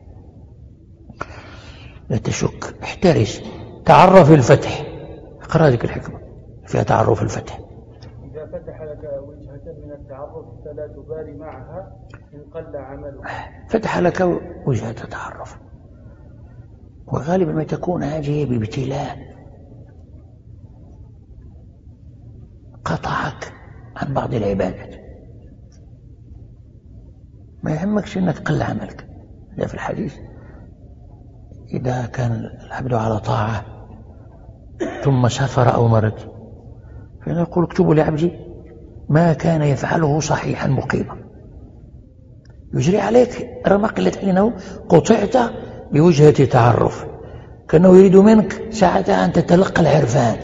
لا تشك، احترس، تعرف الفتح. اقرأ هذه الحكمة فيها تعرف الفتح. إذا فتح لك وجهة من التعرف فلا تبالي معها إن قل عمله. فتح لك وجهة تعرف، وغالبا ما تكون هذه بابتلاء، قطعك عن بعض العبادات، ما يهمكش أنك تقل عملك. هذا في الحديث إذا كان العبد على طاعة ثم سافر أو مرض فإنه يقول اكتبوا لعبدي ما كان يفعله صحيحا مقيما، يجري عليك رغم قلة عينه، قطعت بوجهة تعرف، كأنه يريد منك ساعتها أن تتلقى العرفان.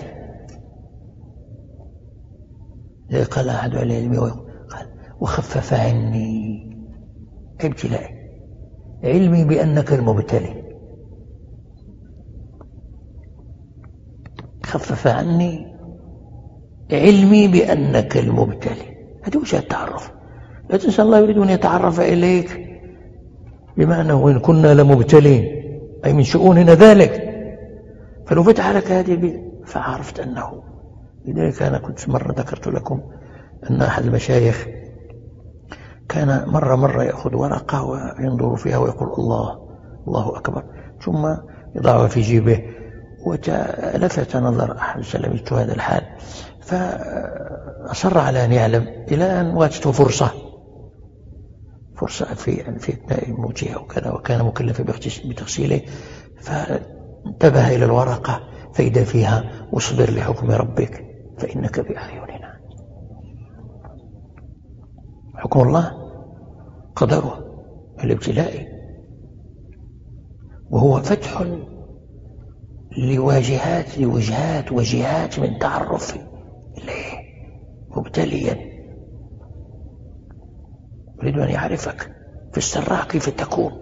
قال أحد أهل العلم قال وخفف عني ابتلائي علمي بأنك المبتلي، خفف عني علمي بأنك المبتلي. هذه وجهة التعرف. لا تنسى الله يريد أن يتعرف إليك بما أنه وإن كنا لمبتلين أي من شؤوننا ذلك، فلو فتح لك هذه فعرفت أنه. لذلك أنا كنت مرة ذكرت لكم أن أحد المشايخ كان مرة مرة يأخذ ورقة وينظر فيها ويقول الله الله أكبر ثم يضعها في جيبه، ولفت نظر أحد سلامته هذا الحال فأصر على أن يعلم إلى أن وجدته فرصة فرصة في في أثناء موته وكذا، وكان مكلفا بتغسيله، فانتبه إلى الورقة فإذا فيها واصبر لحكم ربك فإنك بأعيننا. حكم الله قدره الابتلائي، وهو فتح لواجهات لوجهات وجهات من تعرف إليه مبتليا، يريد أن يعرفك في السراء كيف تكون.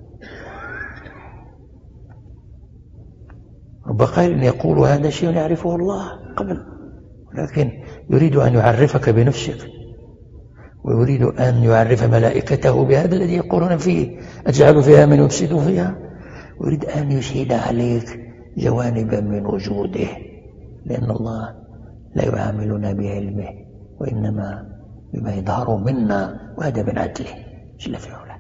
رب قائل يقول هذا شيء يعرفه الله قبل، ولكن يريد أن يعرفك بنفسك، ويريد أن يعرف ملائكته بهذا الذي يقولون فيه أجعل فيها من يفسد فيها، ويريد أن يشهد عليك جوانب من وجوده، لأن الله لا يعاملنا بعلمه وإنما بما يظهر منا، وهذا من عدله جل في علاه.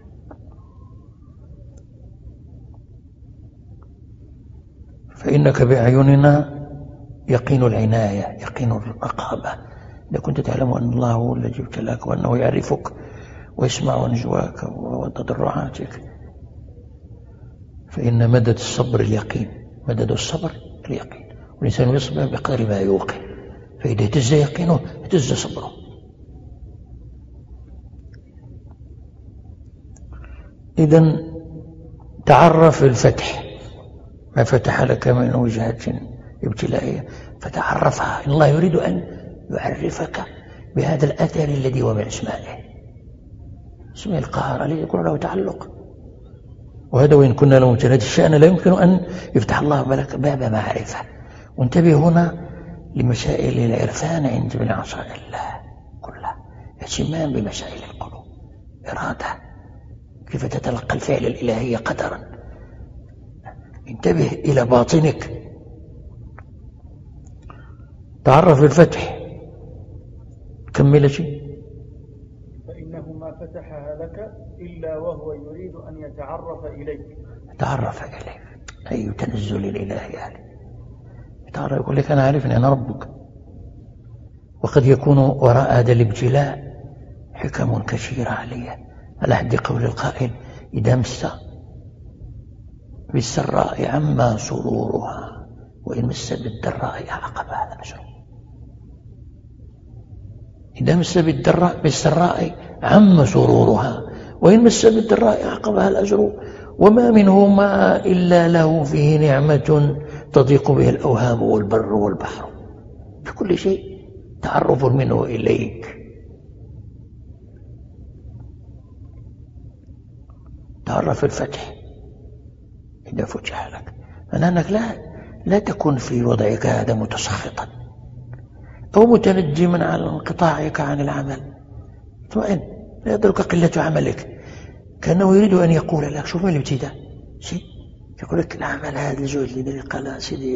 فإنك بأعيننا يقين العناية، يقين الرقابة. إذا كنت تعلم أن الله هو الذي ابتلاك وأنه يعرفك ويسمع نجواك وتضرعاتك، فإن مدد الصبر اليقين، مدد الصبر اليقين، والإنسان يصبر بقدر ما يوقن، فإذا اهتز يقينه اهتز صبره. إذن تعرف الفتح، ما فتح لك من وجهات ابتلائية فتعرفها. الله يريد أن يعرفك بهذا الأثر الذي هو من اسمائه، اسمه القهار الذي يكون له تعلق، وهذا وإن كنا لمبتلين الشأن لا يمكن أن يفتح الله لك باب معرفة. وانتبه هنا لمسائل العرفان عند من عصائر الله كلها، اهتمام بمسائل القلوب، إرادة، كيف تتلقى الفعل الإلهي قدرا، انتبه إلى باطنك. تعرف الفتح. كمل شيء. فإنه ما فتحها لك إلا وهو يريد أن يتعرف إليك. يتعرف إليك أي تنزل الإلهي عليه. يتعرف، يقول لك أنا عارفني أنا ربك. وقد يكون وراء هذا الابتلاء حكم كثيرة عليه، على حد قول القائل إذا مس بالسراء عما سرورها وإن مس بالضراء عقبها الأجر. إذا مس بالضراء بالسراء عم سرورها وإن مس بالضراء عقبها الأجر، وما منهما إلا له فيه نعمة تضيق به الأوهام والبر والبحر. في كل شيء تعرف منه إليك. تعرف الفتح إذا فتح لك، فلأنك لا لا تكون في وضعك هذا متسخطا أو متندما على انقطاعك عن العمل. اطمئن، لا يضرك قلة عملك. كأنه يريد أن يقول لك شوف من الابتداء شيء، يقول لك العمل هذا الزوج اللي قال سيدي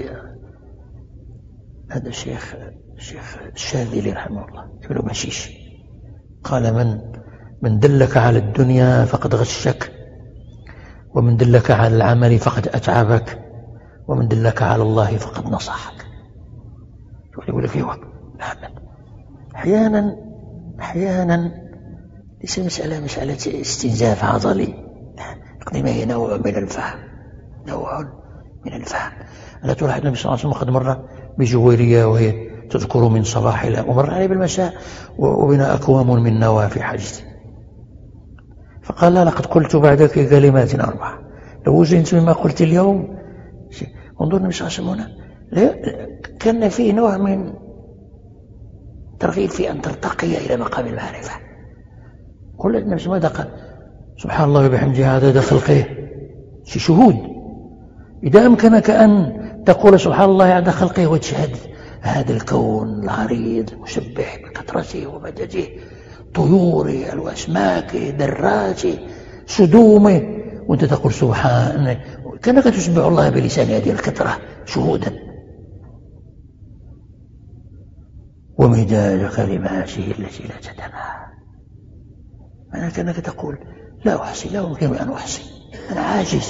هذا الشيخ الشيخ الشاذلي رحمه الله يقول مشيش، قال من من دلك على الدنيا فقد غشك، ومن دلك على العمل فقد أتعبك، ومن دلك على الله فقد نصحك. يقول لك ايوه العمل احيانا احيانا ليس مسألة مسألة استنزاف عضلي، ما هي نوع من الفهم، نوع من الفهم. ألا تلاحظ النبي صلى الله عليه وسلم قد مر بجويرية وهي تذكر من صباح إلى ومر عليه بالمساء وبنا أكوام من نوى في حجز، فقال لا لقد قلت بعدك كلمات أربع لو وزنت مما قلت اليوم. انظر النبي صلى الله عليه وسلم كان فيه نوع من ترغيب في أن ترتقي إلى مقام المعرفة. قل النبي ماذا قال؟ سبحان الله وبحمده عدد خلقه، شهود. إذا أمكنك أن تقول سبحان الله عدد خلقه وتشهد هذا الكون العريض المسبح بكثرته ومدده، طيوره الأسماك دراته سدومه، وأنت تقول سبحان، كأنك تسبح الله بلسان هذه الكثرة شهودا. ومداد كلماته التي لا تتناهى، معنى كأنك تقول لا أحصي، لا يمكن أن أحصي، أنا عاجز.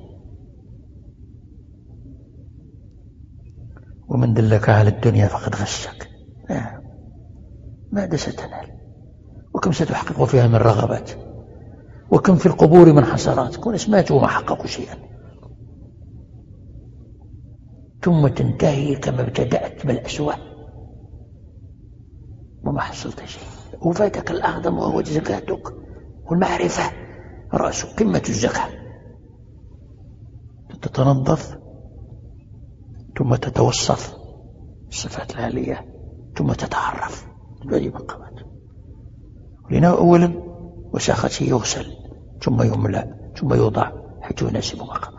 ومن دلك على الدنيا فقد غشك، لا ماذا ستنال؟ وكم ستحقق فيها من رغبات، وكم في القبور من حسرات، كون اسماته ما حققوا شيئا، ثم تنتهي كما ابتدأت بالأسوأ وما حصلت شيء. وفاتك الأعظم وهو زكاتك، والمعرفة رأس قمة الزكاة. تتنظف ثم تتوصف الصفات العالية ثم تتعرف بهذه المقامات. لنا أولا وساخته يغسل ثم يملأ ثم يوضع حيث يناسب مقامه.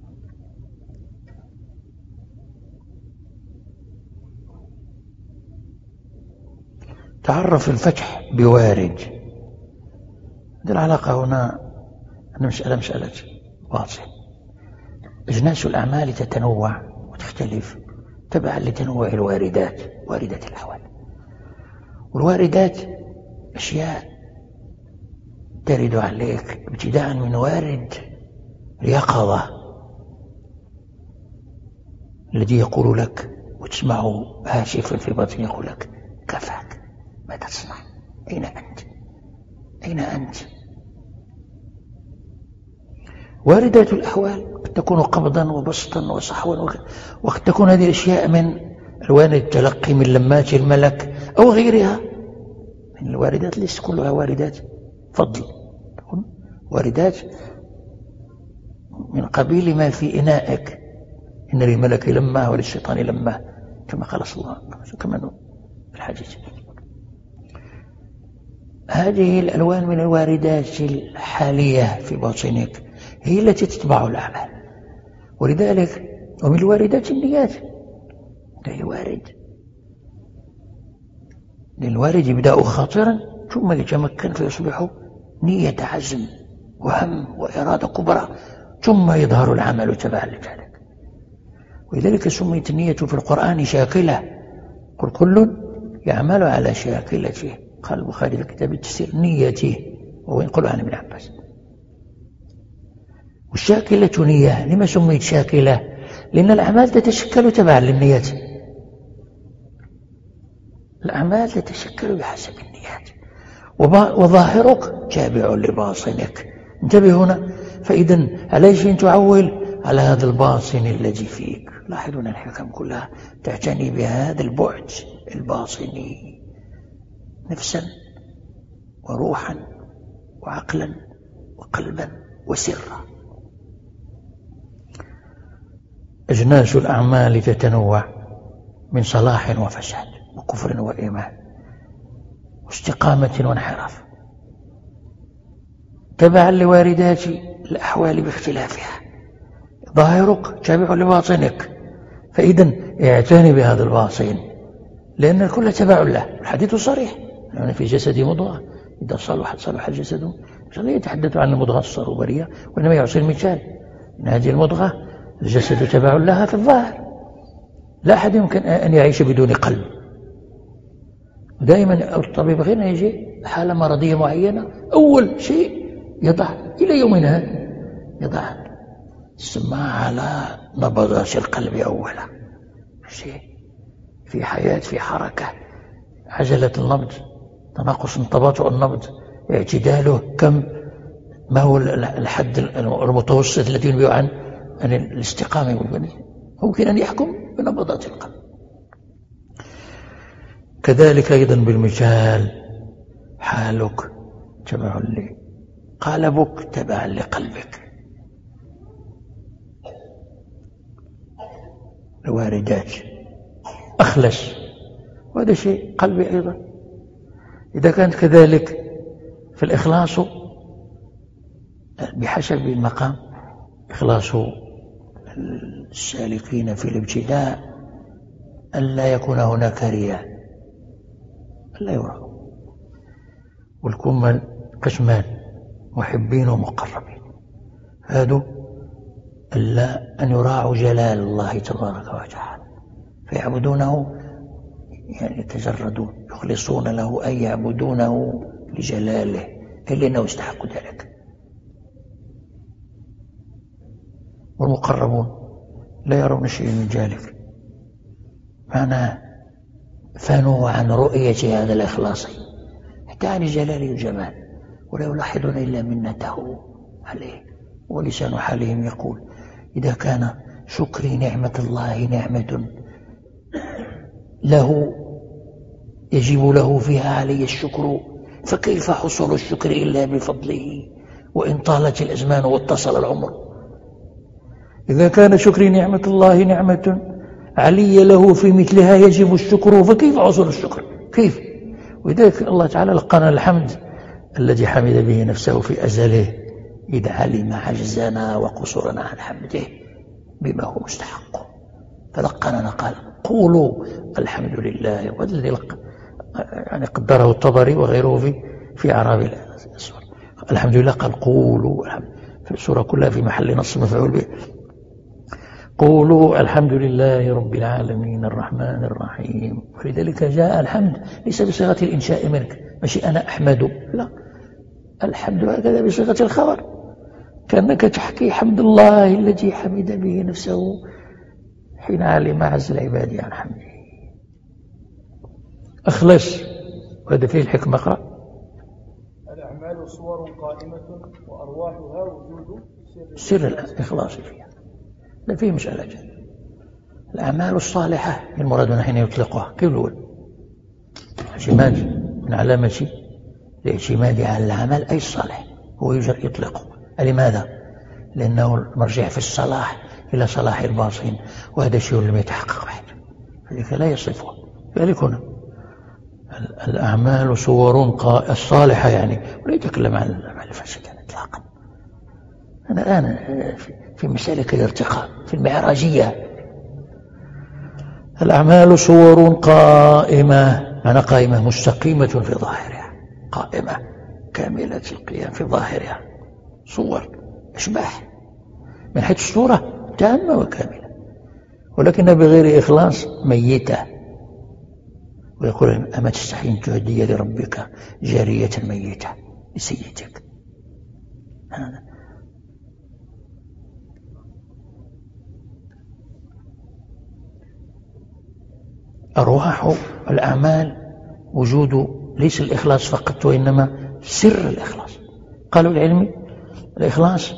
تعرف الفتح بوارد. هذه العلاقة هنا أن مسألة مسألة باطل. أجناس الأعمال تتنوع وتختلف تبعا لتنوع الواردات، واردات الأحوال. والواردات أشياء ترد عليك ابتداء من وارد اليقظة الذي يقول لك وتسمعه هاشفا في باطن يقول لك كفاك، ماذا تصنع؟ أين أنت؟ أين أنت؟ واردات الأحوال قد تكون قبضا وبسطا وصحوا، وقد تكون هذه الأشياء من ألوان التلقي من لمات الملك أو غيرها من الواردات. ليس كلها واردات فضل، تكون واردات من قبيل ما في إنائك، إن للملك لمه وللشيطان لمه كما قال صلى الله عليه وسلم كما في الحديث. هذه الألوان من الواردات الحالية في باطنك هي التي تتبع الأعمال. ولذلك ومن الواردات النيات، الوارد للوارد يبدأ خاطرا ثم يتمكن فيصبح نية عزم وهم وإرادة كبرى ثم يظهر العمل تبعا لذلك. ولذلك سميت النية في القرآن شاكلة، قل كل يعمل على شاكلته. قال البخاري في كتاب التفسير نيته، وهو ينقل عن ابن عباس. والشاكلة نية. لما سميت شاكلة؟ لأن الأعمال تتشكل تبعا للنيات، الأعمال تتشكل بحسب النيات، وظاهرك تابع لباطنك. انتبه هنا، فإذا على شيء تعول على هذا الباطن الذي فيك. لاحظون الحكم كلها تعتني بهذا البعد الباطني نفسا وروحا وعقلا وقلبا وسرا. أجناس الأعمال تتنوع من صلاح وفساد وكفر وإيمان واستقامة وانحراف تبعا لواردات الأحوال باختلافها. ظاهرك تابع لباطنك، فإذا اعتني بهذا الباطن لأن الكل تبع له. الحديث صريح يعني في جسد مضغة إذا صلحت صلح الجسد. لا يتحدث عن المضغة الصغيرة وإنما يعطي المثال إن هذه المضغة الجسد تبع لها في الظاهر. لا أحد يمكن أن يعيش بدون قلب. دائما الطبيب غير يجي حالة مرضية معينة أول شيء يضع إلى يومنا هذا يضع السماعة على نبضات القلب أولا. شيء في حياة في حركة، عجلة النبض، تناقص تباطؤ النبض، اعتداله كم، ما هو الحد المتوسط الذي ينبئ عن عن الاستقامة والبنية، ممكن أن يحكم بنبضات القلب. كذلك أيضا بالمثال حالك تبع لي، قالبك تبع لقلبك. الواردات أخلص، وهذا شيء قلبي أيضا. إذا كانت كذلك فالإخلاص بحسب المقام، إخلاص السالكين في الابتداء ألا يكون هناك رياء، ألا يرى. والكمل قسمان محبين ومقربين، هذا ألا أن يراعوا جلال الله تبارك وتعالى فيعبدونه، يعني يتجردون يخلصون له أي يعبدونه لجلاله إلا أنه يستحق ذلك. والمقربون لا يرون شيء من ذلك، معناه فانوا عن رؤية هذا الإخلاص حتى عن جلاله الجمال، ولا يلاحظون إلا منته عليه. ولسان حالهم يقول إذا كان شكري نعمة الله نعمة له يجب له فيها علي الشكر، فكيف حصول الشكر إلا بفضله وإن طالت الأزمان واتصل العمر. إذا كان شكري نعمة الله نعمة علي له في مثلها يجب الشكر، فكيف حصول الشكر؟ كيف؟ ولذلك الله تعالى لقنا الحمد الذي حمد به نفسه في أزله إذ علم عجزنا وقصورنا عن حمده بما هو مستحق، فلقنا قال قولوا الحمد لله. والذي يعني قدره الطبري وغيره في في أعراب السورة. الحمد لله قال قولوا الحمد، في السورة كلها في محل نص مفعول به. قولوا الحمد لله رب العالمين الرحمن الرحيم. ولذلك جاء الحمد ليس بصيغة الإنشاء منك، ماشي أنا أحمد، لا، الحمد هكذا بصيغة الخبر، كأنك تحكي حمد الله الذي حمد به نفسه حين علم عز العباد عن حمده. أخلص، وهذا فيه الحكمة. اقرأ. الأعمال صور قائمة وأرواحها وجود سر الإخلاص فيها، لا فيه مسألة جد. الأعمال الصالحة المراد حين يطلقها كيف الأول؟ اعتماد من علامة الاعتماد على العمل أي الصالح هو يطلقه. لماذا؟ لأنه المرجع في الصلاح إلى صلاح الباطن، وهذا شيء لم يتحقق بعد، فلذلك لا يصفه. فذلك هنا الأعمال صور الصالحة يعني، ولا يتكلم عن الأعمال الفاسدة إطلاقا. أنا الآن في مسالك الارتقاء في المعراجية. الأعمال صور قائمة، معنى قائمة مستقيمة في ظاهرها، قائمة كاملة القيام في ظاهرها، صور أشباح من حيث الصورة تامة وكاملة، ولكنها بغير إخلاص ميتة. ويقول أما تستحي أن تهدي لربك جارية ميتة لسيدك. أرواح الأعمال وجود ليس الإخلاص فقط وإنما سر الإخلاص. قالوا العلم الإخلاص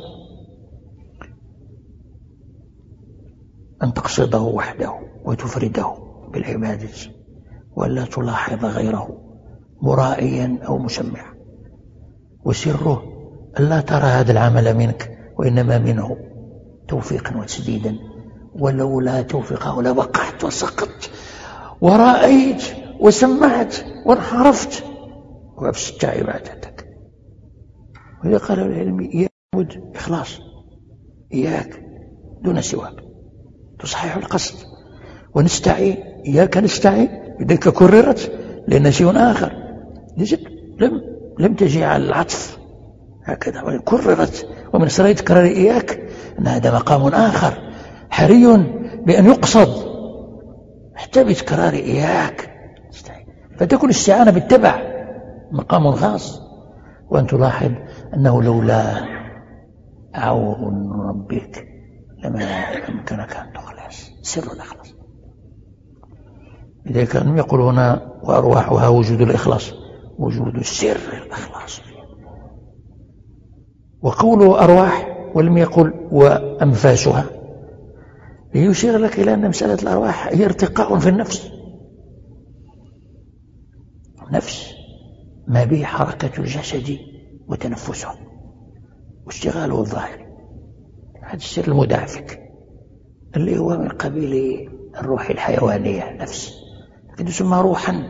أن تقصده وحده وتفرده بالعبادة ولا تلاحظ غيره مرائيا أو مسمعا، وسره ألا ترى هذا العمل منك وإنما منه توفيقا وتسديدا، ولولا توفيقه لوقعت وسقطت ورأيت وسمعت وانحرفت وأفسدت عبادتك. وإذا قال العلم يعبد إخلاص، إياك دون سواك تصحح القصد. ونستعين، إياك نستعين إذا كررت لأن شيء آخر لم لم تجي على العطف هكذا، وإن كررت ومن سرية تكرر إياك أن هذا مقام آخر حري بأن يقصد حتى بتكرار إياك، فتكون استعانة بالتبع مقام خاص. وأن تلاحظ أنه لولا عون ربك لما يمكنك أن تخلص سر الإخلاص. إذا كانوا يقولون وأرواحها وجود الإخلاص، وجود سر الإخلاص. وقوله أرواح ولم يقل وأنفاسها ليشير لك إلى أن مسألة الأرواح هي ارتقاء في النفس، نفس ما به حركة الجسد وتنفسه واشتغاله الظاهري. هذا السر المدافك اللي هو من قبيل الروح الحيوانية نفس، لكن يسمى روحا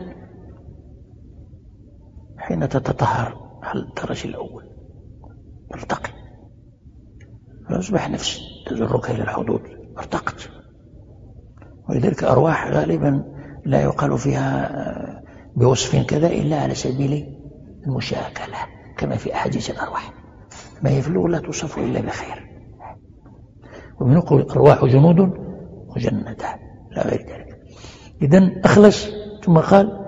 حين تتطهر على الدرجة الأول ارتقي، فأصبح نفس تجرك إلى الحدود، ارتقت. ولذلك أرواح غالبا لا يقال فيها بوصف كذا إلا على سبيل المشاكلة، كما في أحاديث الأرواح ما يفلو لا توصف إلا بخير. ومن يقول الأرواح جنود مجندة لا غير ذلك. إذن أخلص. ثم قال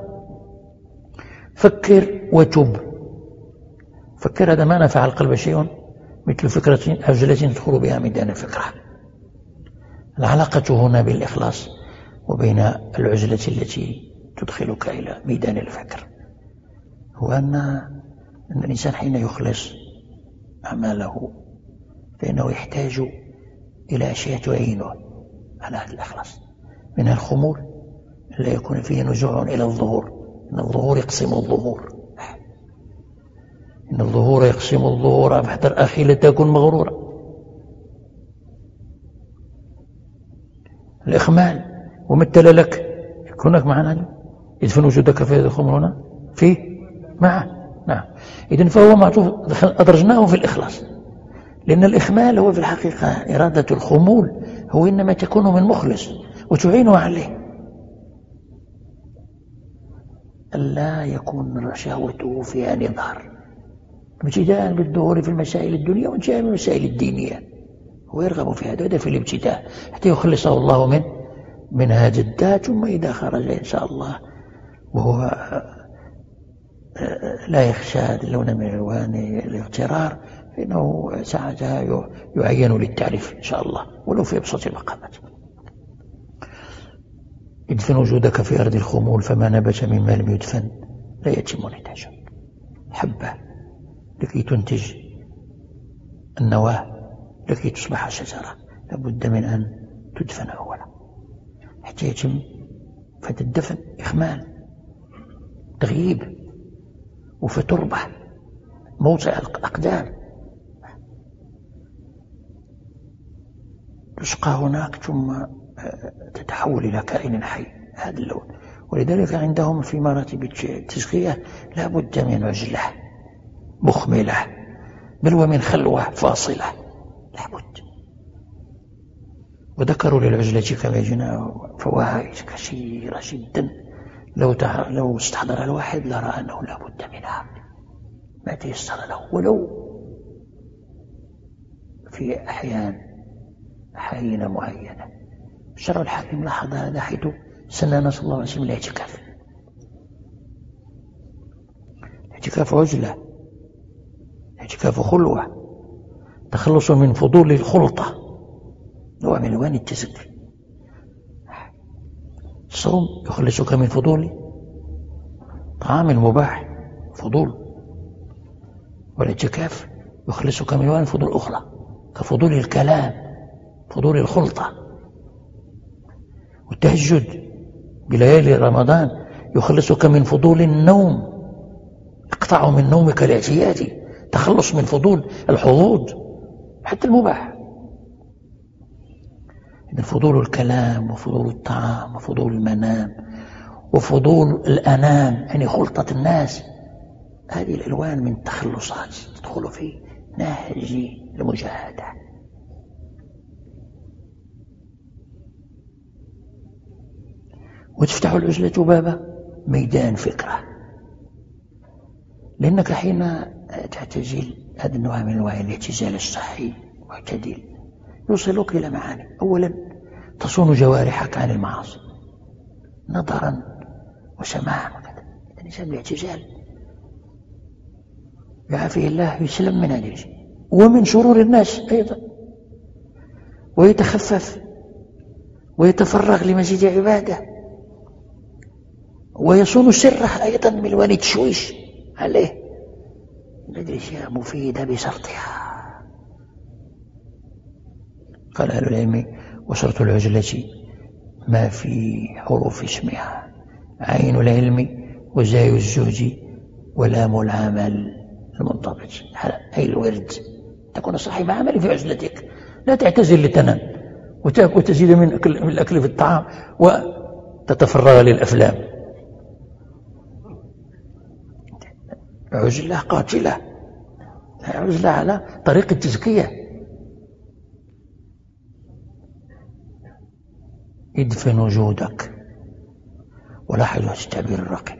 فكر وتب. فكر هذا ما نفع القلب شيء مثل فكرة عجلة تدخل بها ميدان الفكرة. العلاقة هنا بالإخلاص وبين العجلة التي تدخلك إلى ميدان الفكر هو أن الإنسان حين يخلص أعماله فإنه يحتاج إلى أشياء تعينه على هذا الإخلاص، منها الخمول لا يكون فيه نزوع إلى الظهور، إن الظهور يقسم الظهور، إن الظهور يقسم الظهور فاحذر أخي لتكن مغرورا. الإخمال ومثل لك هناك معنا يدفن وجودك في هذا الخمر فيه معه. نعم. إذن فهو معطوف أدرجناه في الإخلاص، لأن الإخمال هو في الحقيقة إرادة الخمول، هو إنما تكون من مخلص وتعينه عليه ألا يكون شهوته فيها نظار ابتداء بالظهور في المسائل الدنيا وانتهاء من المسائل الدينية. هو يرغب في هذا في الابتداء حتى يخلصه الله من من هذا الداء، ثم إذا خرج إن شاء الله وهو لا يخشى لون من ألوان الاغترار فإنه ساعتها يعين للتعريف إن شاء الله ولو في أبسط المقامات. ادفن وجودك في أرض الخمول فما نبت مما لم يدفن لا يتم نتاجه. حبة لكي تنتج النواة لكي تصبح شجرة لابد من أن تدفن أولا حتى يتم فتدفن إخمال تغييب وفتربح موضع الأقدام تسقى هناك ثم تتحول إلى كائن حي هذا اللون. ولذلك عندهم في مراتب التزكية لا بد من عجلة مخملة بل ومن خلوة فاصلة لا بد. وذكروا للعجلة كما يجينا فوائد كثيرة جدا لو لو استحضر الواحد لرأى أنه لا بد منها ما تيسر له ولو في أحيان حين معينة. الشرع الحاكم لاحظ هذا حيث سننا صلى الله عليه وسلم الاعتكاف. الاعتكاف عجلة، الاعتكاف خلوة، تخلص من فضول الخلطة، نوع من ألوان التزكية. الصوم يخلصك من فضول طعام المباح فضول، والاعتكاف يخلصك من ألوان فضول أخرى كفضول الكلام فضول الخلطة. والتهجد بليالي رمضان يخلصك من فضول النوم، اقطع من نومك الاعتيادي، تخلص من فضول الحظوظ حتى المباح. إذن فضول الكلام وفضول الطعام وفضول المنام وفضول الأنام يعني خلطة الناس، هذه الألوان من التخلصات تدخل في نهج المجاهدة. وتفتح العزلة باب ميدان فكرة، لأنك حين تعتزل هذا النوع من الوعي الاعتزال الصحي معتدل يوصلك إلى معاني. أولا تصون جوارحك عن المعاصي نظرا وسماعا وكذا. الإنسان بالاعتزال يعافيه الله يسلم من هذه الشيء ومن شرور الناس أيضا، ويتخفف ويتفرغ لمزيد عبادة، ويصون سره أيضا من الواني تشويش عليه ندري أشياء مفيدة بشرطها. قال أهل العلم وشرط العزلة ما في حروف اسمها عين العلم وزاي الزهد ولام العمل المنضبط، أي الورد تكون صاحب عمل في عزلتك، لا تعتزل لتنام وتأكل وتزيد من الأكل في الطعام وتتفرغ للأفلام. عزلة قاتلة، عزلة على طريق التزكية. ادفن وجودك، ولاحظوا هذا التعبير الرقيق،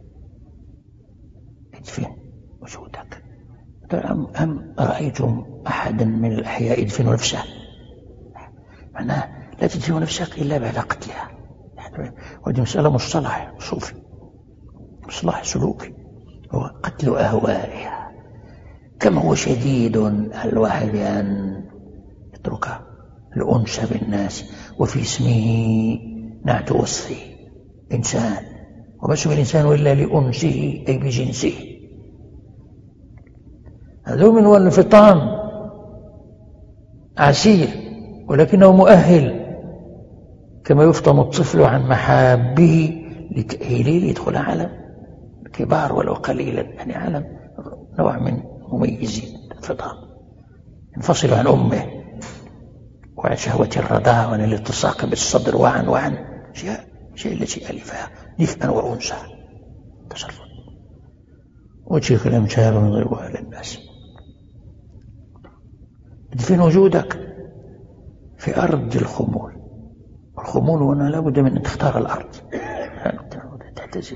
ادفن وجودك. أم, أم رأيتم أحدا من الأحياء يدفن نفسه؟ معناه لا تدفن نفسك إلا بعد قتلها. وهذه مسألة مصطلح صوفي، مصطلح سلوكي، هو قتل أهوائها. كما هو شديد الواحد بأن يترك الأنس بالناس وفي اسمه نعت وصفه إنسان، وما اسم الإنسان إلا لأنسه أي بجنسه. هذا من هو الفطام عسير ولكنه مؤهل، كما يفطم الطفل عن محابه لتأهيله ليدخل عالم كبار ولو قليلا، يعني عالم نوع من مميزين الفطام، ينفصل عن أمه وعن شهوة الرضاع وعن الالتصاق بالصدر وعن وعن شيء شيء التي ألفها دفئا وأنسا تصرف وتلك الأمثال ونضربها للناس. ادفن وجودك في أرض الخمول. الخمول هنا لابد من أن تختار الأرض، تعتزل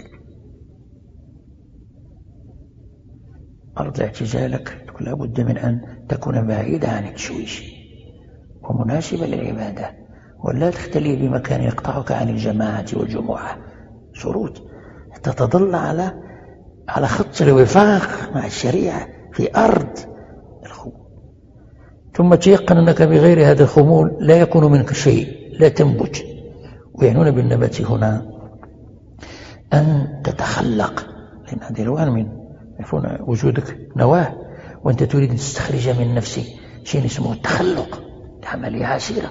أرض اعتزالك، لابد من أن تكون بعيدة عن التشويش ومناسبة للعبادة، ولا تختلي بمكان يقطعك عن الجماعة والجمعة. شروط حتى تظل على على خط الوفاق مع الشريعة في أرض الخمول. ثم تيقن أنك بغير هذا الخمول لا يكون منك شيء، لا تنبت. ويعنون بالنبات هنا أن تتخلق، لأن هذه الألوان من يكون وجودك نواة، وأنت تريد أن تستخرج من نفسك شيء اسمه التخلق، عملية عسيرة.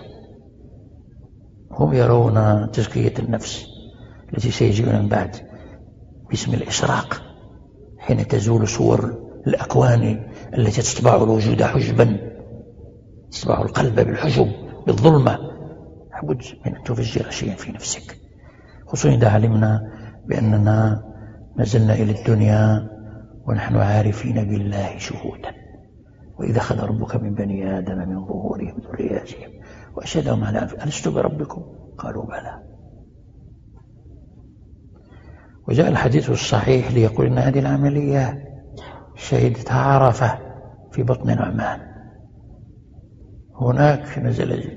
هم يرون تزكية النفس التي سيجي من بعد باسم الإشراق، حين تزول صور الأكوان التي تتبع الوجود حجبا، تتبع القلب بالحجب بالظلمة. لابد من أن تفجر شيئا في نفسك، خصوصا إذا علمنا بأننا نزلنا إلى الدنيا ونحن عارفين بالله شهودا. وإذا أخذ ربك من بني آدم من ظهورهم ذرياتهم وأشهدهم على أنفسهم ألست بربكم قالوا بلى. وجاء الحديث الصحيح ليقول إن هذه العملية شهدتها عرفة في بطن نعمان، هناك نزل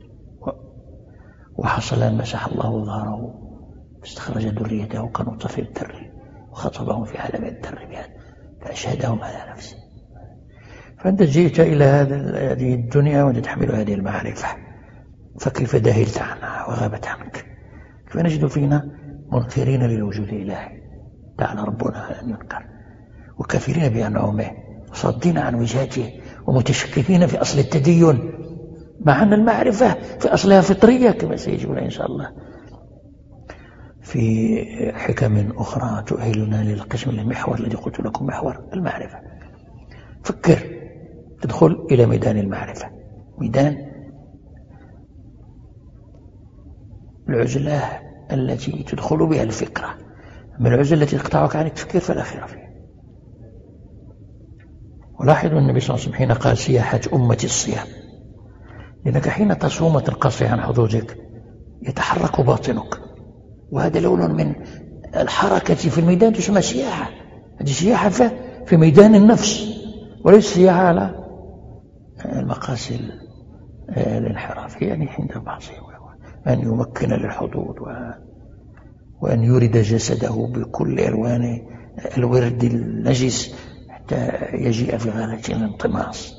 وحصل أن مسح الله ظهره فاستخرج ذريته كنطفة في الدر وخطبهم في عالم الدر فأشهدهم على نفسه. فأنت جئت إلى هذه الدنيا وأنت تحمل هذه المعرفة، فكيف دهلت عنها وغابت عنك؟ كيف نجد فينا منكرين للوجود الإلهي تعالى ربنا على أن ينكر، وكافرين بأنعمه وصادين عن وجهته ومتشككين في أصل التدين، مع أن المعرفة في أصلها فطرية كما سيجينا إن شاء الله في حكم أخرى تؤهلنا للقسم المحور الذي قلت لكم محور المعرفة. فكر تدخل إلى ميدان المعرفة، ميدان العزلة التي تدخل بها الفكرة، من العزلة التي تقطعك عن التفكير فلا خير فيها. ولاحظوا النبي صلى الله عليه وسلم حين قال سياحة أمة الصيام، لأنك حين تصوم تنقصي عن حظوظك يتحرك باطنك وهذا لون من الحركة في الميدان تسمى سياحة. هذه سياحة في ميدان النفس وليس سياحة على المقاس الانحرافية. يعني عند بعضهم أن يمكن للحدود وأن يورد جسده بكل ألوان الورد النجس حتى يجيء في غاية الانطماس،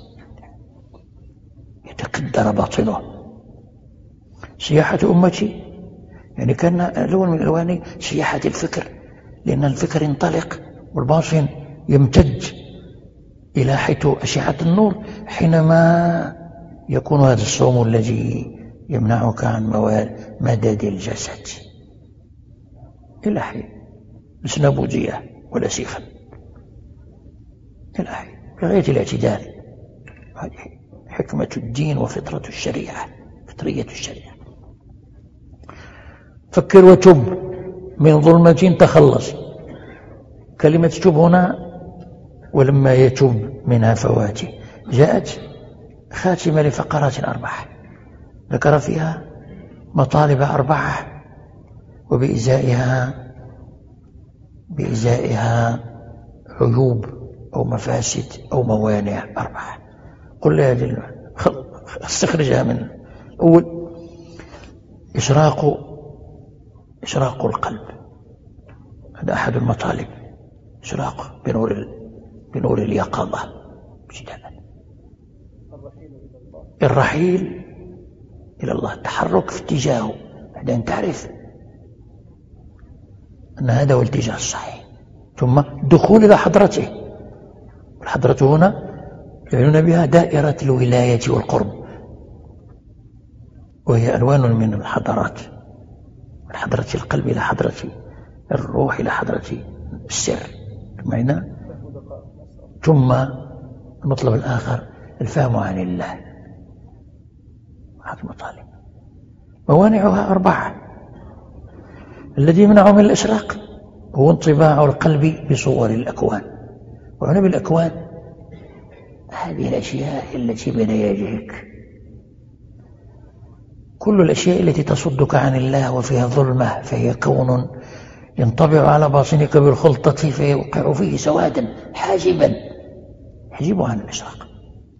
يتكدر باطنه. سياحة أمتي يعني كان لون من ألوان سياحة الفكر، لأن الفكر ينطلق والباطن يمتد إلى حيث أشعة النور، حينما يكون هذا الصوم الذي يمنعك عن مدد الجسد إلى حين لسنا بوذية ولا سيفا، إلى حين بغاية الاعتدال. هذه حكمة الدين وفطرة الشريعة، فطرية الشريعة. فكر وتب من ظلمة تخلص. كلمة تب هنا ولما يتب منها فواته جاءت خاتمة لفقرات أربعة ذكر فيها مطالب أربعة وبإزائها بإزائها عيوب أو مفاسد أو موانع أربعة. قل هذه استخرجها من أول إشراق إشراق القلب، هذا أحد المطالب، إشراق بنور بنور اليقظة ابتداء. الرحيل إلى الله، التحرك في اتجاهه بعد أن تعرف أن هذا هو الاتجاه الصحيح، ثم دخول إلى حضرته. الحضرة هنا يعنون بها دائرة الولاية والقرب، وهي ألوان من الحضارات، من حضرة القلب إلى حضرة الروح إلى حضرة السر. معنا؟ ثم المطلب الآخر الفهم عن الله. هذه المطالب موانعها أربعة. الذي يمنع من الإشراق هو انطباع القلب بصور الأكوان. وهنا بالأكوان هذه الأشياء التي بين يديك، كل الأشياء التي تصدك عن الله وفيها ظلمة فهي كون ينطبع على باطنك بالخلطة فيوقع فيه سوادا حاجبا يحجب عن الإشراق.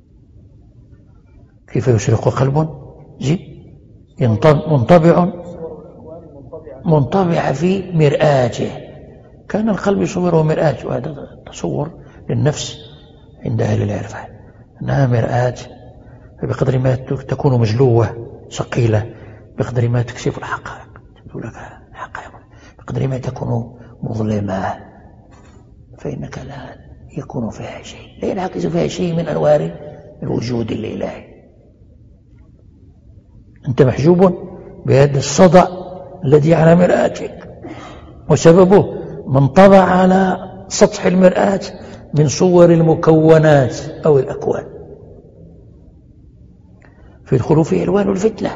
كيف يشرق قلب زي منطبع منطبع في مرآته، كان القلب يصوره مرآة، وهذا تصور للنفس عند أهل العرفان أنها مرآة، فبقدر ما تكون مجلوة ثقيلة بقدر ما تكشف الحقائق، تقول لك الحقائق، بقدر ما تكون مظلمة فإنك لا يكون فيها شيء، لا ينعكس فيها شيء من أنوار الوجود الإلهي. أنت محجوب بهذا الصدى الذي على مرآتك، وسببه من طبع على سطح المرآة من صور المكونات أو الأكوان، فيدخل فيه ألوان الفتنة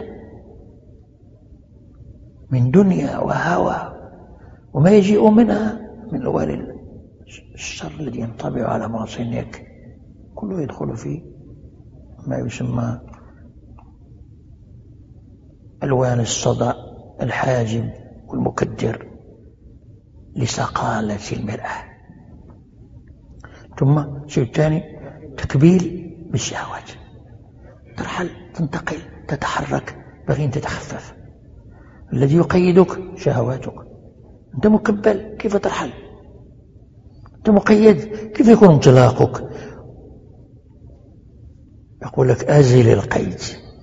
من دنيا وهوى وما يجيء منها من ألوان الشر الذي ينطبع على معصينك، كله يدخل فيه ما يسمى ألوان الصدى الحاجب والمكدر لصقالة المرأة. ثم شيء ثاني تكبيل بالشهوات، ترحل، تنتقل، تتحرك، بغي أن تتخفف. الذي يقيدك شهواتك، أنت مكبل كيف ترحل؟ أنت مقيد كيف يكون انطلاقك؟ يقول لك أزل القيد.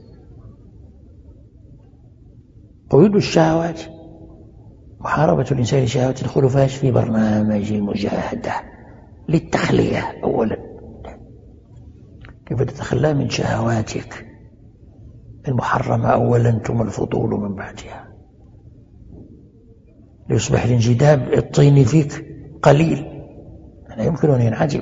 قيود الشهوات محاربة الإنسان لشهوات الخلفاش في برنامج المجاهدة للتخلية أولا، كيف تتخلى من شهواتك المحرمة أولا ثم الفضول من بعدها، ليصبح الانجذاب الطيني فيك قليل، لا يمكن أن ينعدم،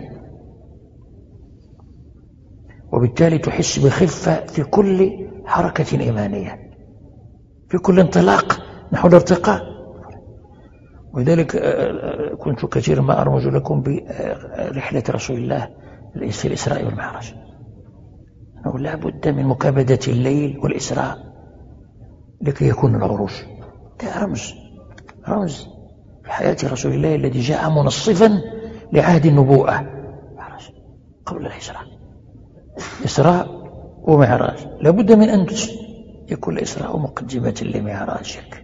وبالتالي تحس بخفة في كل حركة إيمانية، في كل انطلاق نحو الارتقاء. ولذلك كنت كثيرا ما أرمز لكم برحلة رسول الله في الإسراء والمعراج، أنه لا بد من مكابدة الليل والإسراء لكي يكون العروج. ده رمز رمز في حياة رسول الله الذي جاء منصفا لعهد النبوءة قبل الإسراء. إسراء ومعراج لابد من أن يكون الإسراء مقدمة لمعراجك.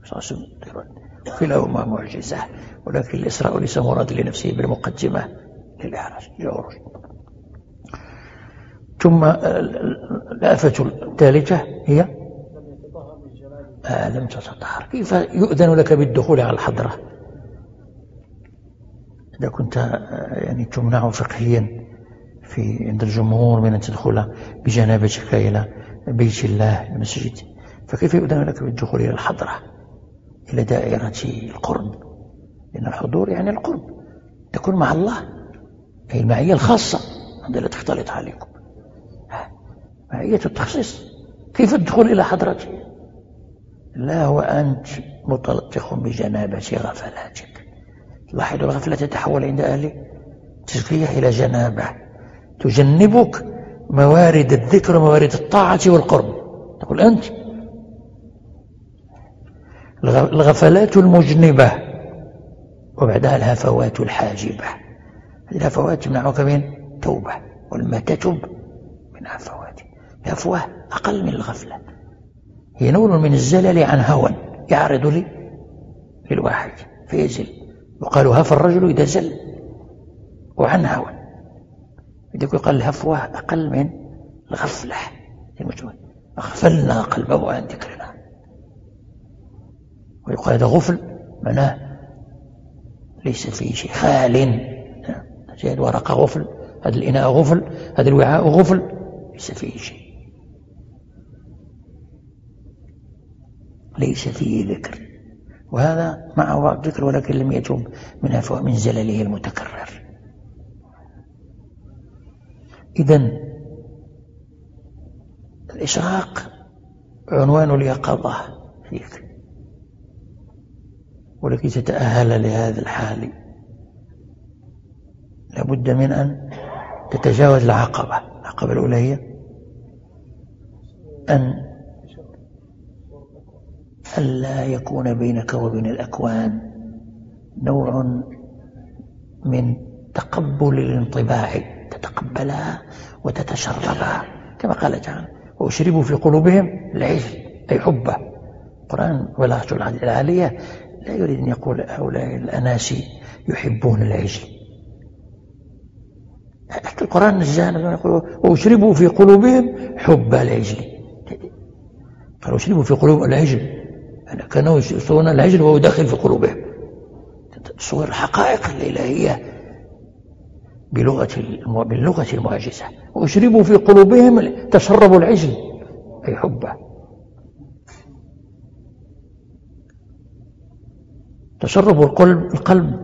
كلاهما معجزة، ولكن الإسراء ليس مراد لنفسه بالمقدمة للإعراج للعروج. ثم الآفة الثالثة هي آه لم تتطهر. كيف يؤذن لك بالدخول على الحضرة إذا كنت يعني تمنع فقهيا في عند الجمهور من أن تدخل بجنابتك إلى بيت الله المسجد؟ فكيف يؤذن لك بالدخول إلى الحضرة إلى دائرة القرب؟ لأن الحضور يعني القرب، تكون مع الله، أي المعية الخاصة عندما لا تختلط عليكم، معية التخصيص. كيف الدخول إلى حضرته؟ لا وأنت متلطخ بجنابة غفلاتك. لاحظوا الغفلة تتحول عند أهل تزكية إلى جنابة تجنبك موارد الذكر وموارد الطاعة والقرب. تقول أنت الغفلات المجنبة وبعدها الهفوات الحاجبة. الهفوات تمنعك من توبة، ولما تتوب من هفوات. الهفوة أقل من الغفلة، هي نوع من الزلل عن هوى يعرض لي للواحد فيزل. يقال هف الرجل إذا زل وعن هوى. إذا يقال الهفوة أقل من الغفلة، أغفلنا قلبه عن ذكرنا. ويقال هذا غفل معناه ليس فيه شيء، خال. هذه ورقة غفل، هذا الإناء غفل، هذا الوعاء غفل، ليس فيه شيء، ليس فيه ذكر. وهذا معه ذكر ولكن لم يتوب من من زلله المتكرر. إذن الإشراق عنوان اليقظة فيك، ولكي تتأهل لهذا الحال لابد من أن تتجاوز العقبة. العقبة الأولى هي أن ألا يكون بينك وبين الأكوان نوع من تقبل الانطباع، تتقبلها وتتشربها كما قال تعالى وأشربوا في قلوبهم العجل أي حبه. القرآن بلاغته العالية لا يريد أن يقول هؤلاء الأناسي يحبون العجل. حتى القرآن نزهنا يقول وأشربوا في قلوبهم حب العجل. قالوا أشربوا في قلوبهم العجل، يعني كانوا يصورون العجل وهو داخل في قلوبهم. تصور الحقائق الإلهية بلغة باللغة المعجزة. وأشربوا في قلوبهم تشربوا العجل أي حبه. تشرب القلب القلب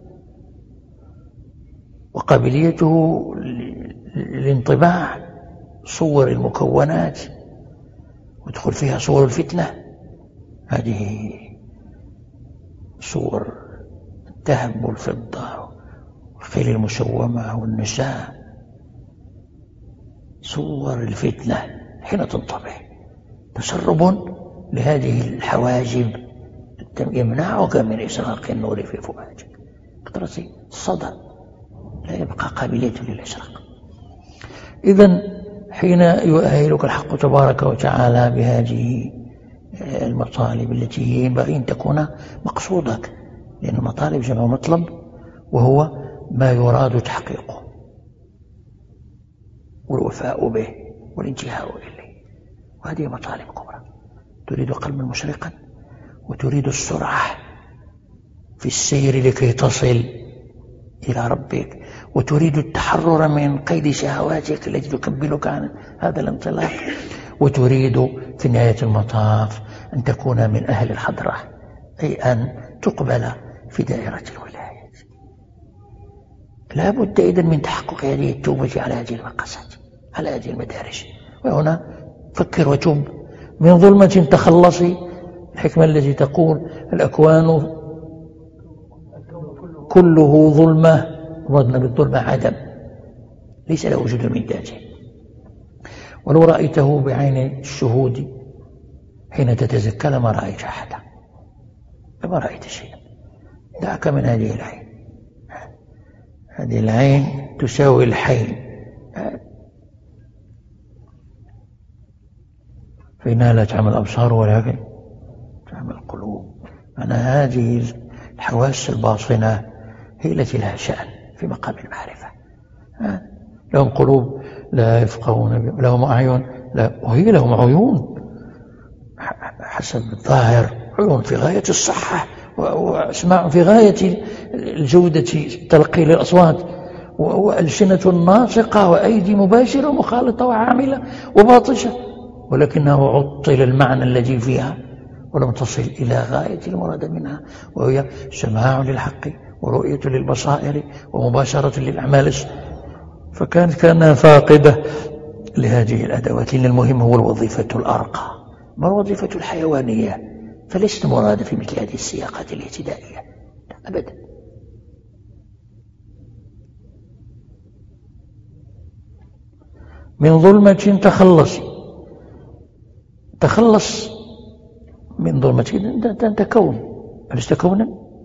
وقابليته للانطباع صور المكونات وتدخل فيها صور الفتنة. هذه صور الذهب والفضة والخيل المسومة والنساء، صور الفتنة حين تنطبع. تسرب لهذه الحواجب يمنعك من إشراق النور في فؤادك. قدرتي الصدى لا يبقى قابلية للإشراق. إذن حين يؤهلك الحق تبارك وتعالى بهذه المطالب التي ينبغي أن تكون مقصودك، لأن المطالب جمع مطلب وهو ما يراد تحقيقه والوفاء به والانتهاء إليه. وهذه مطالب كبرى. تريد قلبا مشرقا، وتريد السرعة في السير لكي تصل إلى ربك، وتريد التحرر من قيد شهواتك التي تكبلك عن هذا الانطلاق، وتريد في نهاية المطاف أن تكون من أهل الحضرة، أي أن تقبل في دائرة الولاية. لا بد إذن من تحقق هذه التوبة على هذه المقاسات، على هذه المدارج. وهنا فكر وتوب من ظلمة تخلصي. الحكمة التي تقول الأكوان كله ظلمة، وردنا بالظلمة عدم، ليس له وجود من ذاته. ولو رأيته بعين الشهود حين تتزكى لما رأيت أحدا. ما رأيت شيئا. دعك من هذه العين، هذه العين تساوي الحين، فإنها لا تعمل الأبصار ولكن تعمل القلوب. أنا هذه الحواس الباطنة هي التي لها شأن في مقام المعرفة. لهم قلوب لا يفقهون، لهم أعين لا، وهي لهم عيون حسب الظاهر، عيون في غاية الصحة، وأسماع في غاية الجودة تلقي للأصوات، وألسنة ناطقة، وأيدي مباشرة ومخالطة وعاملة وباطشة، ولكنه عطل المعنى الذي فيها ولم تصل إلى غاية المراد منها، وهي سماع للحق ورؤية للبصائر ومباشرة للأعمال. فكانت كأنها فاقدة لهذه الأدوات، لأن المهم هو الوظيفة الأرقى، ما الوظيفة الحيوانية، فليست مرادة في مثل هذه السياقات الاعتدائية أبدا. من ظلمة تخلص، تخلص من ظلمة، أنت كون، ألست كونا؟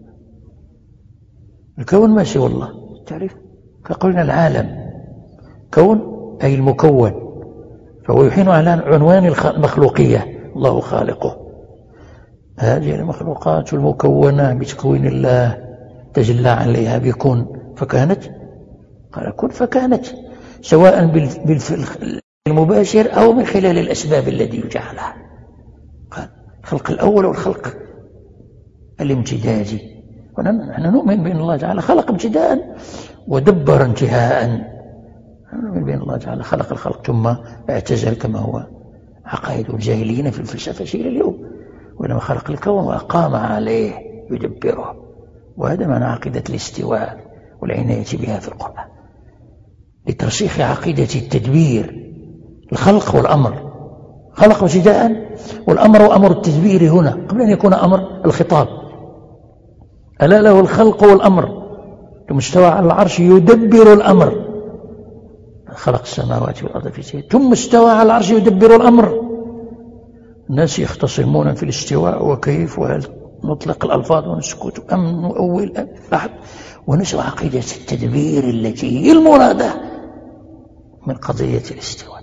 الكون ما سوى الله، تعرف كقولنا العالم كون أي المكون، فهو يحين على عنوان المخلوقية، الله خالقه. هذه المخلوقات المكونة بتكوين الله تجلى عليها بكون فكانت، قال كن فكانت، سواء بالمباشر أو من خلال الأسباب التي يجعلها. قال الخلق الأول والخلق الامتدادي، ونحن نؤمن بأن الله تعالى خلق ابتداء ودبر انتهاء، نؤمن بأن الله تعالى خلق الخلق ثم اعتزل كما هو عقائد الجاهلين في الفلسفة إلى اليوم، وإنما خلق الكون وأقام عليه يدبره. وهذا معنى عقيدة الاستواء والعناية بها في القرآن، لترسيخ عقيدة التدبير، الخلق والأمر، خلق ابتداء، والأمر وأمر التدبير هنا قبل أن يكون أمر الخطاب. ألا له الخلق والأمر، ثم استوى على العرش يدبر الأمر، خلق السماوات والأرض في ستة، ثم استوى على العرش يدبر الأمر. الناس يختصمون في الاستواء وكيف، وهل نطلق الألفاظ ونسكت أم نؤول أحد، ونسوى عقيدة التدبير التي هي المرادة من قضية الاستواء.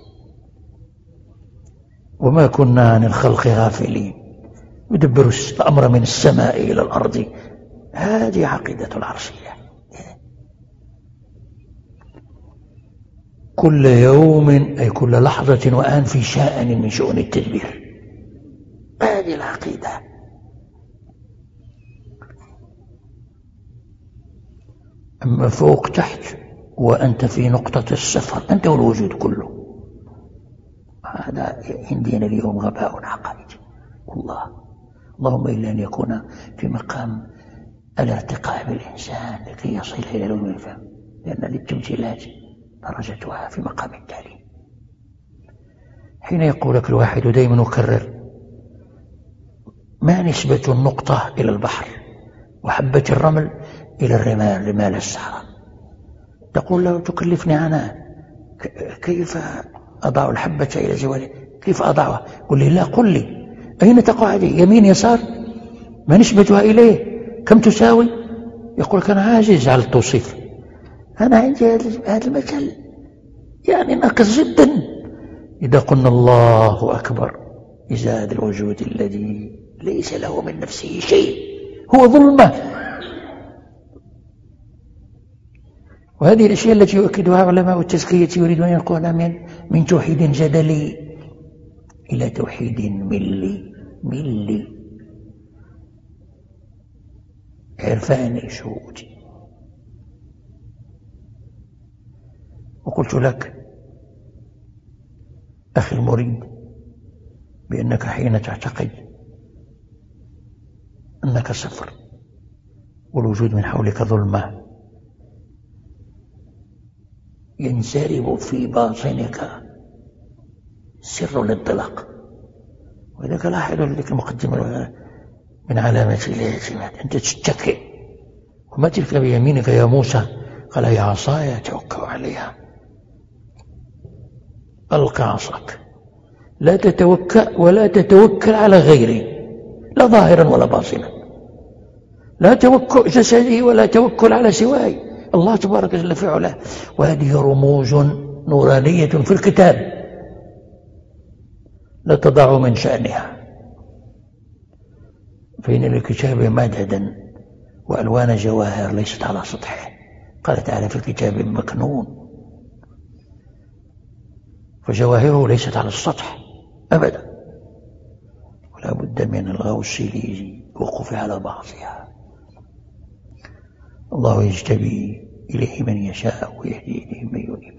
وما كنا عن الخلق غافلين، يدبر الأمر من السماء إلى الأرض، هذه عقيدة العرشية. كل يوم أي كل لحظة وآن في شأن من شؤون التدبير، هذه العقيدة. أما فوق تحت وأنت في نقطة السفر، أنت والوجود كله، هذا عندنا اليوم غباء عقائدي والله. اللهم إلا أن يكون في مقام الارتقاء بالإنسان لكي يصل إلى لون الفهم، لأن للتمثيلات درجتها في مقام التعليم. حين يقول لك الواحد دائما أكرر، ما نسبة النقطة إلى البحر وحبة الرمل إلى الرمال، رمال الصحراء؟ تقول له تكلفني عنها، كيف أضع الحبة إلى جواله، كيف أضعها؟ قل لي لا، قل لي أين تقع هذه، يمين يسار، ما نسبتها إليه، كم تساوي؟ يقول لك أنا عاجز على التوصيف، أنا عندي هذا المثل يعني ناقص جدا. إذا قلنا الله أكبر إزاد الوجود الذي ليس له من نفسه شيء، هو ظلمة. وهذه الأشياء التي يؤكدها علماء التزكية يريدون أن ينقلونها من من توحيد جدلي إلى توحيد ملي ملي عرفاني شهودي. وقلت لك أخي المريد بأنك حين تعتقد أنك صفر والوجود من حولك ظلمة، ينسرب في باطنك سر الانطلاق. وإذا لاحظ لك المقدمة من علامات الاعتماد، أنت تتكئ، وما تلك بيمينك يا موسى؟ قال يا عصاي توكل عليها. ألقى عصاك، لا تتوكل ولا تتوكل على غيره، لا ظاهرا ولا باطنا، لا توكل جسدي ولا توكل على سواي، الله تبارك جل في علاه. وهذه رموز نورانية في الكتاب لا تضع من شأنها. فإن للكتاب مددا وألوان جواهر ليست على سطحه. قال تعالى في الكتاب مكنون، فجواهره ليست على السطح أبدا، ولا بد من الغوص للوقوف على بعضها. الله يجتبي إليه من يشاء ويهدي إليه من ينيب.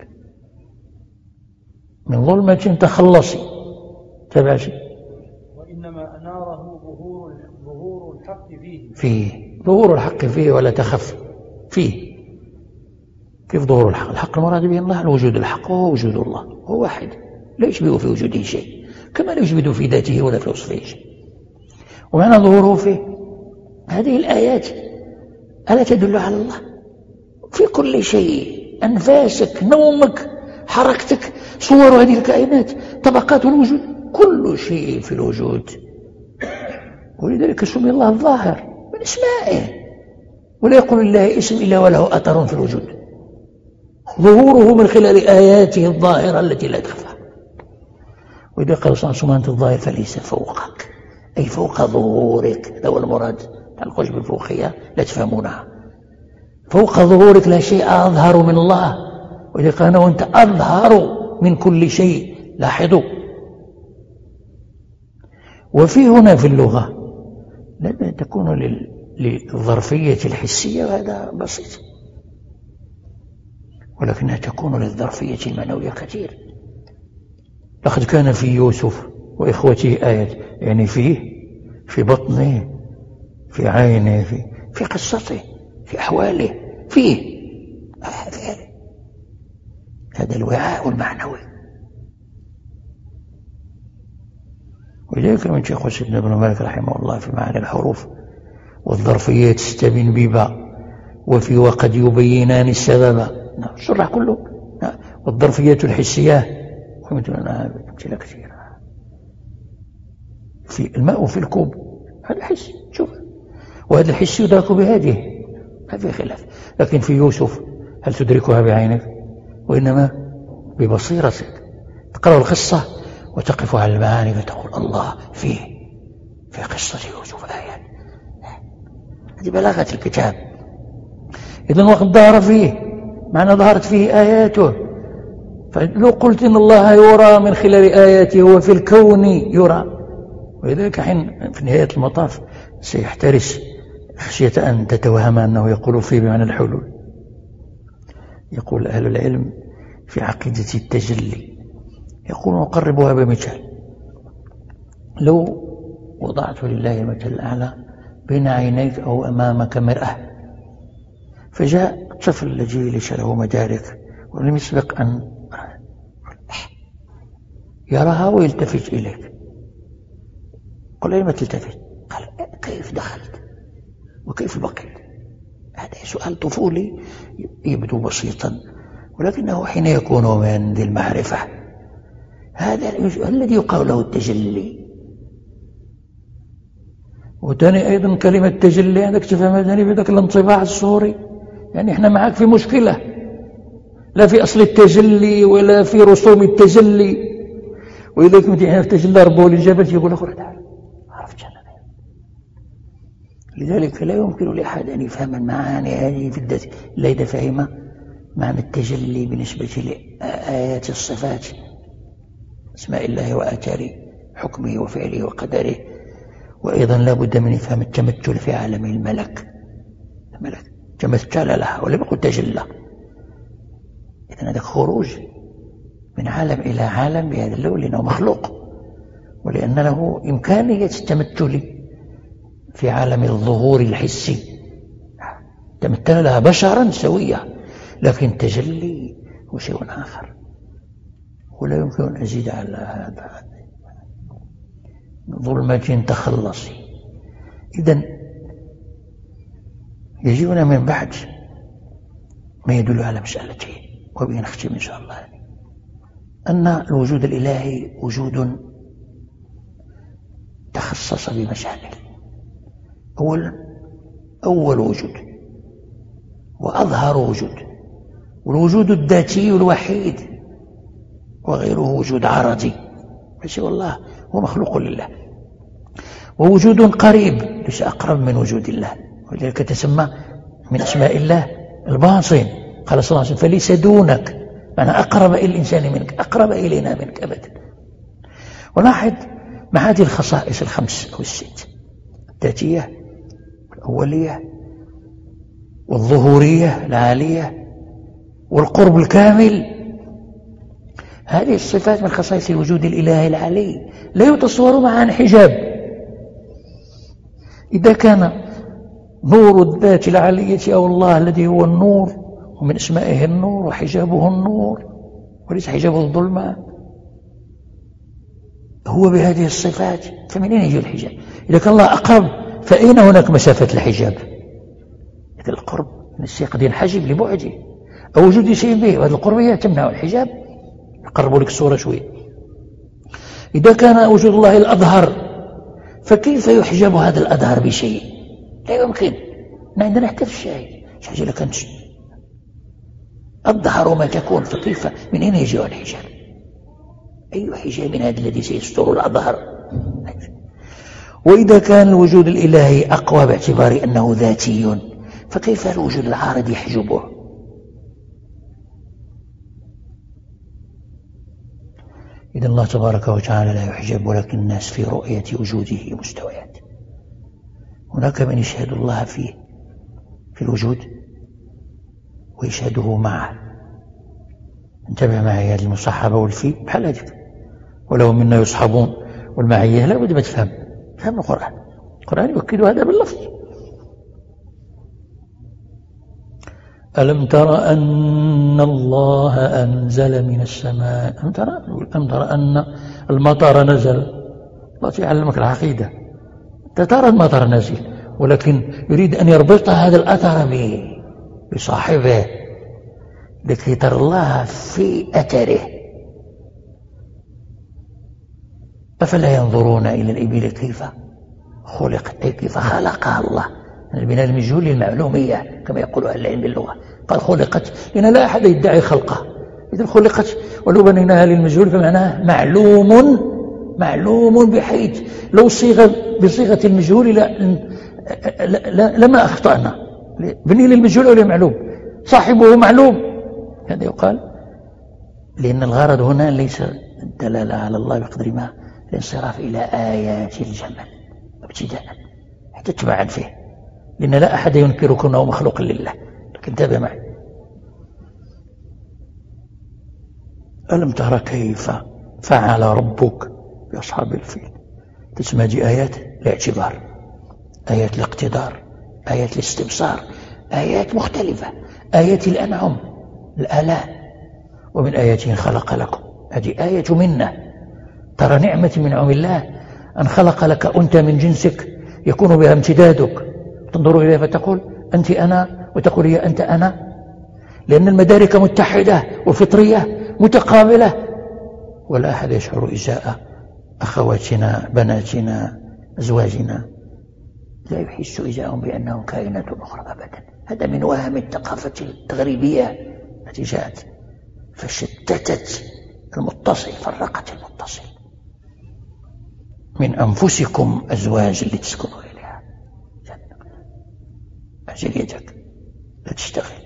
من ظلمة تخلصي تبع شيء. وإنما أناره ظهور ظهور الحق فيه فيه ظهور الحق فيه ولا تخف فيه. كيف ظهور الحق؟ الحق المراد به الله الوجود الحق، وهو وجود الله، هو واحد لا يشبه في وجوده شيء، كما لا يشبه في ذاته ولا في وصفه شيء. ومعنى ظهوره فيه هذه الآيات ألا تدل على الله في كل شيء؟ أنفاسك، نومك، حركتك، صور هذه الكائنات، طبقات الوجود، كل شيء في الوجود. ولذلك سمي الله الظاهر من اسمائه، ولا يقول الله اسم إلا وله أثر في الوجود. ظهوره من خلال آياته الظاهرة التي لا تخفى. وإذا قال صلى الله عليه وسلم أنت الظاهر فليس فوقك، أي فوق ظهورك. هذا هو المراد. تعلقوش بالفوقية لا تفهمونها. فوق ظهورك لا شيء أظهر من الله. وإذا قال وأنت أظهر من كل شيء. لاحظوا، وفي هنا في اللغة لا تكون للظرفية الحسية، وهذا بسيط، ولكنها تكون للظرفية المعنوية كثير. لقد كان في يوسف وإخوته آيات، يعني فيه، في بطنه، في عينه، في, في قصته، في أحواله، فيه. هذا الوعاء المعنوي. ولذلك من شيخ سيدنا ابن مالك رحمه الله في معاني الحروف والظرفية تستبين ببا وفي وقد يبينان السبب. شرح كله. والظرفية الحسية ومثلنا أمثلة كثيرة. في الماء وفي الكوب، هذا حس، شوف، وهذا الحس يدرك بهذه، ما في خلاف. لكن في يوسف هل تدركها بعينك؟ وإنما ببصيرتك. تقرأ القصة وتقف على المعاني فتقول الله فيه، في قصة يوسف آيات. هذه بلاغة الكتاب. إذن وقد ظهر فيه معنى ظهرت فيه آياته. فلو قلت إن الله يرى من خلال آياته وفي الكون يرى، ولذلك حين في نهاية المطاف سيحترس خشية أن تتوهم أنه يقول فيه بمعنى الحلول. يقول أهل العلم في عقيدة التجلي، يقول نقربها بمثال. لو وضعت لله المثل الأعلى بين عينيك أو أمامك مرأة، فجاء طفل الذي ليس له مدارك ولم يسبق أن يراها ويلتفت إليك، قل لما تلتفت؟ قال كيف دخلت وكيف بقيت؟ هذا سؤال طفولي يبدو بسيطا، ولكنه حين يكون من ذي المعرفة هذا الذي يقال له التجلي. وثاني أيضا كلمة تجلي أنك تفهم بذلك الانطباع الصوري، يعني احنا معك في مشكلة، لا في أصل التجلي ولا في رسوم التجلي. وإذا كنت احنا في تجلي ربه للجبل يقول لك تعال عرفت أنا. لذلك لا يمكن لأحد أن يفهم المعاني هذه في الذات إلا إذا فهم معنى التجلي بالنسبة لآيات الصفات، اسماء الله وآثار حكمه وفعله وقدره. وأيضا لا بد من إفهام التمثل في عالم الملك. الملك تمثل لها ولم يقل تجلى. إذن هذا خروج من عالم إلى عالم بهذا اللون لأنه مخلوق، ولأن له إمكانية التمثل في عالم الظهور الحسي. تمثل لها بشرا سوية، لكن تجلي هو شيء آخر، ولا يمكن أن أزيد على هذا. ظلمة تخلصي. إذن يجينا من بعد ما يدل على مسألتين، وبه نختم إن شاء الله، أن الوجود الإلهي وجود تخصص بمشاكل. أولا أول وجود وأظهر وجود، والوجود الذاتي الوحيد، وغيره وجود عارضي ليس والله، هو مخلوق لله. ووجود قريب ليس أقرب من وجود الله، ولذلك تسمى من أسماء الله الباطن. قال صلى الله عليه وسلم فليس دونك، معنى أقرب إلى الإنسان منك، أقرب إلينا منك أبدا. ولاحظ مع هذه الخصائص الخمس أو الست، الذاتية الأولية والظهورية العالية والقرب الكامل، هذه الصفات من خصائص الوجود الإلهي العلي لا يتصور معها انحجاب. إذا كان نور الذات العلية أو الله الذي هو النور، ومن اسمائه النور وحجابه النور وليس حجابه الظلمة، هو بهذه الصفات، فمن أين يجي الحجاب؟ إذا كان الله أقرب فأين هناك مسافة الحجاب؟ إذا القرب من الشيء قد ينحجب لبعده أو وجود شيء به، وهذه القربية تمنع الحجاب، يقرب لك الصورة شوية. إذا كان وجود الله الأظهر فكيف يحجب هذا الأظهر بشيء؟ لا يمكن. عندنا حتى في الشاهد شاهد لك أظهر ما تكون، فكيف من أين يجي الحجاب؟ أي حجاب هذا الذي سيستر الأظهر؟ وإذا كان الوجود الإلهي أقوى باعتبار أنه ذاتي، فكيف الوجود العارض يحجبه؟ إذا الله تبارك وتعالى لا يحجب، ولكن الناس في رؤية وجوده مستويات. هناك من يشهد الله فيه في الوجود ويشهده معه. انتبه معي، هذه المصاحبة والفي بحال هذيك، ولو منا يصحبون، والمعية لا بد ما تفهم، فهم القرآن. القرآن يؤكد هذا باللفظ. ألم تر أن الله أنزل من السماء، ألم ترى ألم ترى أن المطر نزل. الله يعلمك العقيدة، أنت ترى المطر نزل، ولكن يريد أن يربط هذا الأثر بصاحبه لكي ترى الله في أثره. أفلا ينظرون إلى الإبل كيف خلقت، أي كيف خلقها الله. البناء المجهول للمعلومية كما يقول أهل العلم باللغة، قال خلقت لأن لا أحد يدعي خلقها، إذا خلقت ولو بنيناها للمجهول فمعناها معلوم، معلوم بحيث لو صيغ بصيغة المجهول لا لما أخطأنا. بني للمجهول أو للمعلوم، صاحبه معلوم، هذا يقال، لأن الغرض هنا ليس الدلالة على الله بقدر ما الانصراف إلى آيات الجمال ابتداء حتى تبعا فيه، لأن لا أحد ينكر كونه مخلوق لله. لكن انتبه معي، ألم ترى كيف فعل ربك بأصحاب الفيل؟ تسمى دي آيات الاعتبار، آيات الاقتدار، آيات الاستبصار، آيات مختلفة، آيات الأنعم الآلاء. ومن آياته خلق لكم، هذه آية منه، ترى نعمة من نعم الله أن خلق لك أنت من جنسك يكون بها امتدادك، تنظر إليها فتقول أنت أنا، وتقول هي أنت أنا، لأن المدارك متحدة وفطرية متقابلة، ولا أحد يشعر إزاء أخواتنا بناتنا أزواجنا، لا يحس إزاءهم بأنهم كائنات أخرى أبدا. هذا من وهم الثقافة التغريبية التي جاءت فشتتت المتصل، فرقت المتصل. من أنفسكم أزواج لتسكنوا إليها، أجل يدك لا تشتغل.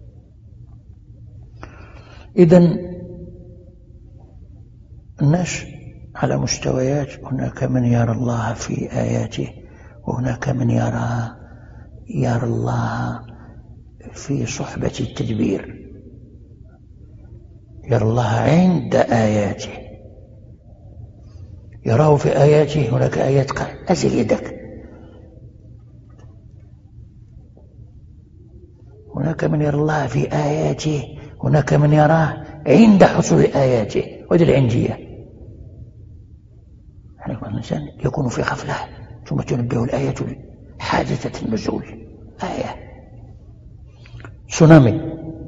إذن الناس على مستويات، هناك من يرى الله في آياته، وهناك من يرى يرى الله في صحبة التدبير، يرى الله عند آياته، يراه في آياته. هناك آيات قال أزل يدك، هناك من يرى الله في آياته، هناك من يراه عند حصول آياته، وهذه العندية. يعني الإنسان يكون في غفلة ثم تنبه الآيات حادثة النزول، آية تسونامي،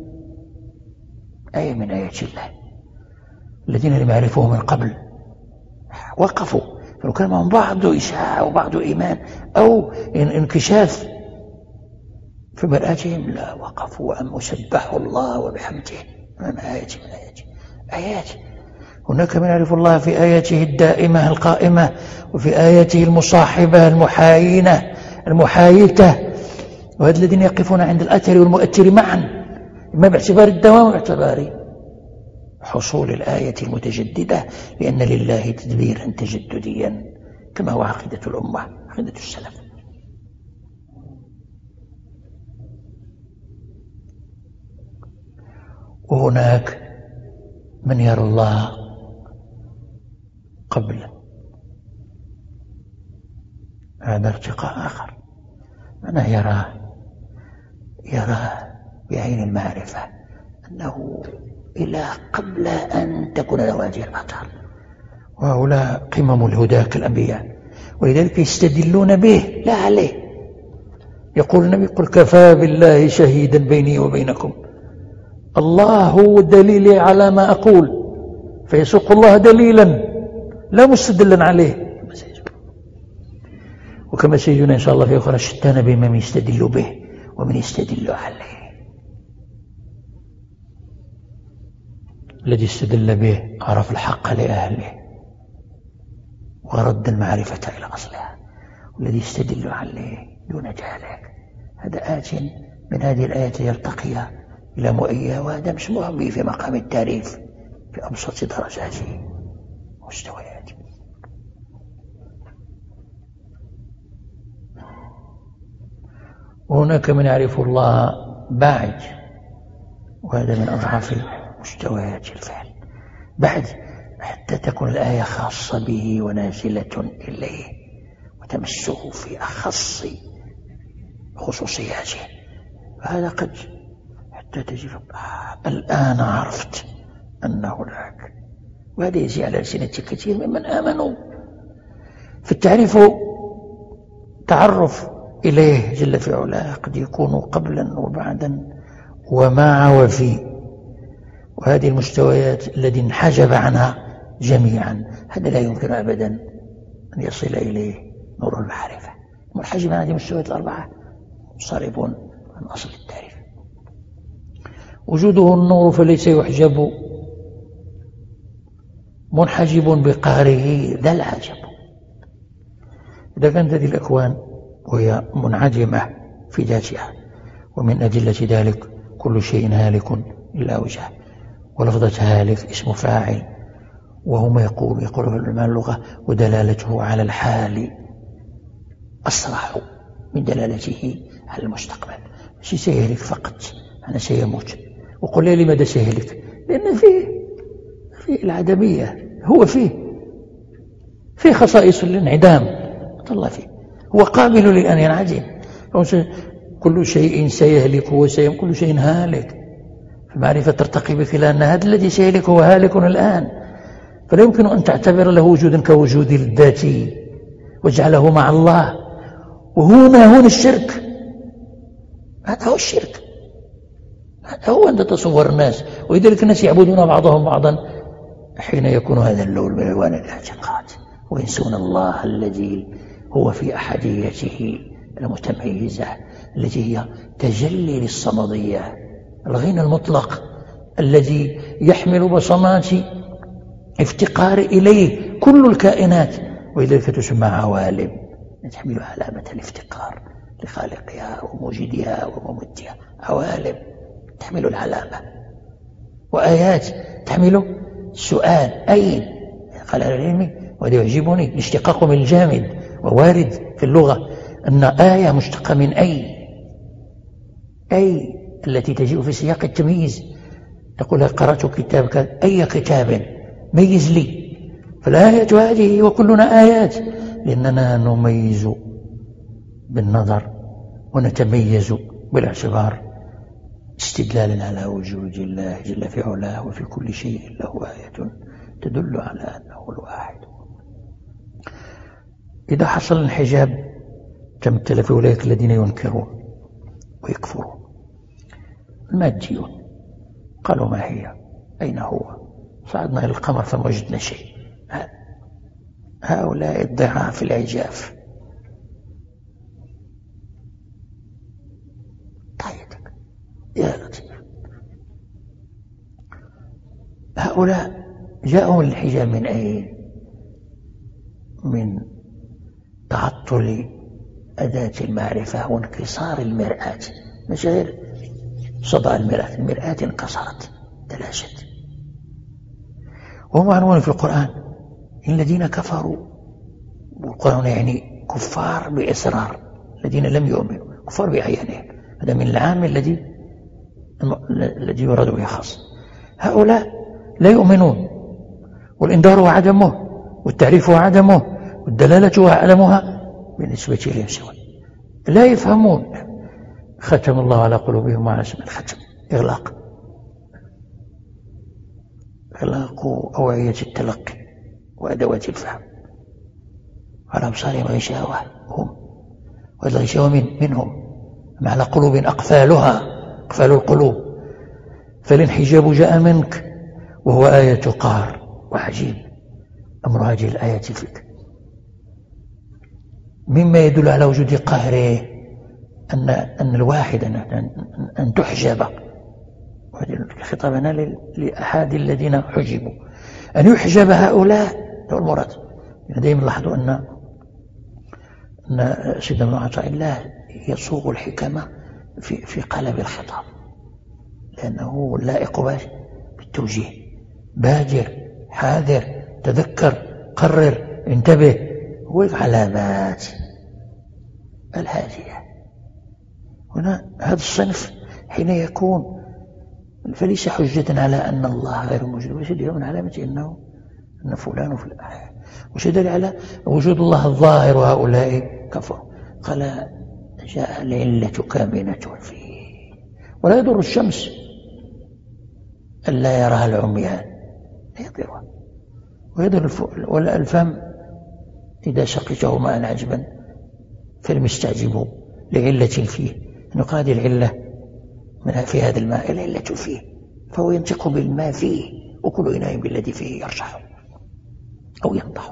آية من آيات الله. الذين لم يعرفوه من قبل وقفوا، فلو كان معهم بعض إشاعة أو بعض إيمان أو انكشاف في مرآتهم لا، وقفوا وأم سبحوا الله وبحمده من آيات من آياته آيات. هناك من يعرف الله في آياته الدائمة القائمة، وفي آياته المصاحبة المحاينة المحايتة، وهذا الذين يقفون عند الأثر والمؤثر معا، إما باعتبار الدوام باعتبار حصول الآية المتجددة، لأن لله تدبيرا تجدديا كما هو عقيدة الأمة عقيدة السلف. وهناك من يرى الله قبل، هذا ارتقاء آخر، أنا يراه يراه بعين المعرفة أنه إله قبل أن تكون نواجه المطر، وهؤلاء قمم الهدى كالأنبياء، ولذلك يستدلون به لا عليه. يقول النبي قل كفى بالله شهيدا بيني وبينكم، الله هو دليلي على ما أقول، فيسوق الله دليلا لا مستدلا عليه، وكما سيجونا إن شاء الله في أخرى شتان بمن يستدل به ومن يستدل عليه. الذي استدل به عرف الحق لأهله ورد المعرفة إلى أصلها، والذي يستدل عليه دون جهله هذا آت من هذه الآيات يرتقي إلى مؤية، وهذا مش مهم في مقام التعريف في أبسط درجاته ومستوياته. وهناك من يعرف الله بعد، وهذا من أضعف مستويات الفعل، بعد حتى تكون الآية خاصة به ونازلة إليه وتمسه في أخص خصوصياته، هذا قد حتى تجد آه الآن عرفت أن هناك، وهذا يجي على ألسنة كثير ممن آمنوا. في التعريف تعرف إليه جل في علاه قد يكون قبلا وبعدا ومع وفي، وهذه المستويات التي انحجب عنها جميعا هذا لا يمكن أبدا أن يصل إليه نور المعرفة. منحجب عن هذه المستويات الأربعة صاربون عن أصل التعريف. وجوده النور فليس يحجب، منحجب بقهره ذا العجب. إذا كانت هذه الأكوان وهي منعدمة في ذاتها، ومن أدلة ذلك كل شيء هالك إلا وجهه، ولفظة هالك اسم فاعل، وهما يقول يقول علماء اللغة ودلالته على الحال أصرح من دلالته على المستقبل. شيء سيهلك فقط، أنا سيموت، وقل لي لماذا سيهلك؟ لأن فيه في العدمية، هو فيه في خصائص الانعدام الله فيه، هو قابل لأن ينعدم. كل شيء سيهلك وسيم كل شيء هالك، فمعرفة ترتقي بك إلى أن هذا الذي سيهلك هو هالك الآن، فلا يمكن أن تعتبر له وجودا كوجود الذاتي واجعله مع الله. وهنا هنا الشرك، هذا هو الشرك، هذا هو أن تتصور الناس، ولذلك الناس يعبدون بعضهم بعضا حين يكون هذا اللون من ألوان الاعتقاد، وينسون الله الذي هو في أحديته المتميزة التي هي تجلي للصمدية، الغنى المطلق الذي يحمل بصمات افتقار إليه كل الكائنات، ولذلك تسمى عوالم تحمل علامة الافتقار لخالقها وموجدها وممدها، عوالم تحمل العلامة، وآيات تحمل السؤال أين؟ قال العلم وهذا يعجبني الاشتقاق من الجامد، ووارد في اللغة أن آية مشتقة من أي، أي التي تجيء في سياق التمييز، تقول قرأت كتابك أي كتاب ميز لي، فالآية هذه وكلنا آيات لأننا نميز بالنظر ونتميز بالاعتبار استدلالا على وجود الله جل في علاه، وفي كل شيء له آية تدل على أنه الواحد. إذا حصل الحجاب تمثل في أولئك الذين ينكرون ويكفرون. الماديون قالوا ما هي؟ أين هو؟ صعدنا إلى القمر فما وجدنا شيء. هؤلاء الضعاف العجاف يا لطيف. هؤلاء جاءوا الحجاب من أين؟ من تعطل أداة المعرفة وانكسار المرآة، مش غير صدى المرآة، المرآة انكسرت تلاشت. وهم عنوان في القرآن الذين كفروا، والقرآن يعني كفار بإصرار، الذين لم يؤمنوا، كفار بعيانهم، هذا من العام الذي الذي يراد به خاص. هؤلاء لا يؤمنون، والإنذار وعدمه والتعريف وعدمه والدلالة وعدمها بالنسبة إليهم سواء، لا يفهمون. ختم الله على قلوبهم وعلى سمعهم الختم، إغلاق إغلاق أوعية التلقي وأدوات الفهم، على أبصارهم غشاوة هم، والغشاوة من منهم، على قلوب أقفالها، أقفال القلوب. فالانحجاب جاء منك وهو آية قهر وعجيب أمر هذه الآية فيك. مما يدل على وجود قهره أن أن الواحد أن, أن تحجب، الخطاب هنا لأحد الذين حجبوا، أن يحجب هؤلاء هو المراد. دائما لاحظوا أن أن سيدنا ابن عطاء الله يصوغ الحكمة في في قالب الخطاب، لأنه لائق بالتوجيه. بادر، حاذر، تذكر، قرر، انتبه، والعلامات الهادية. هنا هذا الصنف حين يكون فليس حجة على أن الله غير موجود، وليس دليل من علامة أنه أن فلان في الآية، وش دليل على وجود الله الظاهر وهؤلاء كفروا. قال جاء العلة كامنة فيه، ولا يضر الشمس ألا يراها العميان، لا يضرها. ويضر الفم إذا سقيته ماء عجبا فالمستعجب لعلة فيه، أنه قال العلة منها في هذا الماء العلة فيه، فهو ينطق بالماء فيه، وكل إناء بالذي فيه يرشح أو ينضح.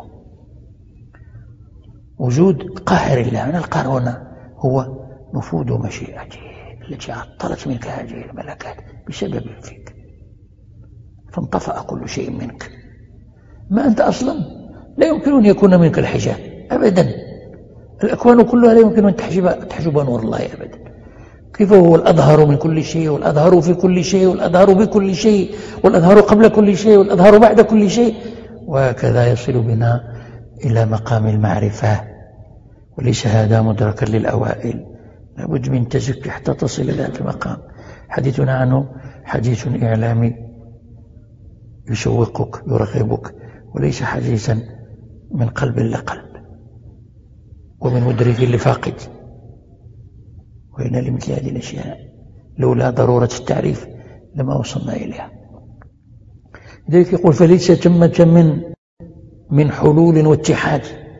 وجود قهر الله، من القهر هنا هو نفوذ مشيئته التي عطلت منك هذه الملكات بسبب فيك، فانطفأ كل شيء منك. ما أنت أصلا لا يمكن أن يكون منك الحجاب أبدا، الأكوان كلها لا يمكن أن تحجب, تحجب نور الله أبدا. كيف هو الأظهر من كل شيء، والأظهر في كل شيء، والأظهر بكل شيء، والأظهر قبل كل شيء، والأظهر بعد كل شيء، وهكذا يصل بنا إلى مقام المعرفة. وليس هذا مدركا للأوائل، لابد من تزكي حتى تصل إلى هذا المقام. حديثنا عنه حديث إعلامي يشوقك يرغبك، وليس حديثا من قلب لقلب ومن مدرك لفاقد. وإن لمثل هذه الأشياء لولا ضرورة التعريف لما وصلنا إليها. لذلك يقول فليس ثمة من من حلول واتحاد.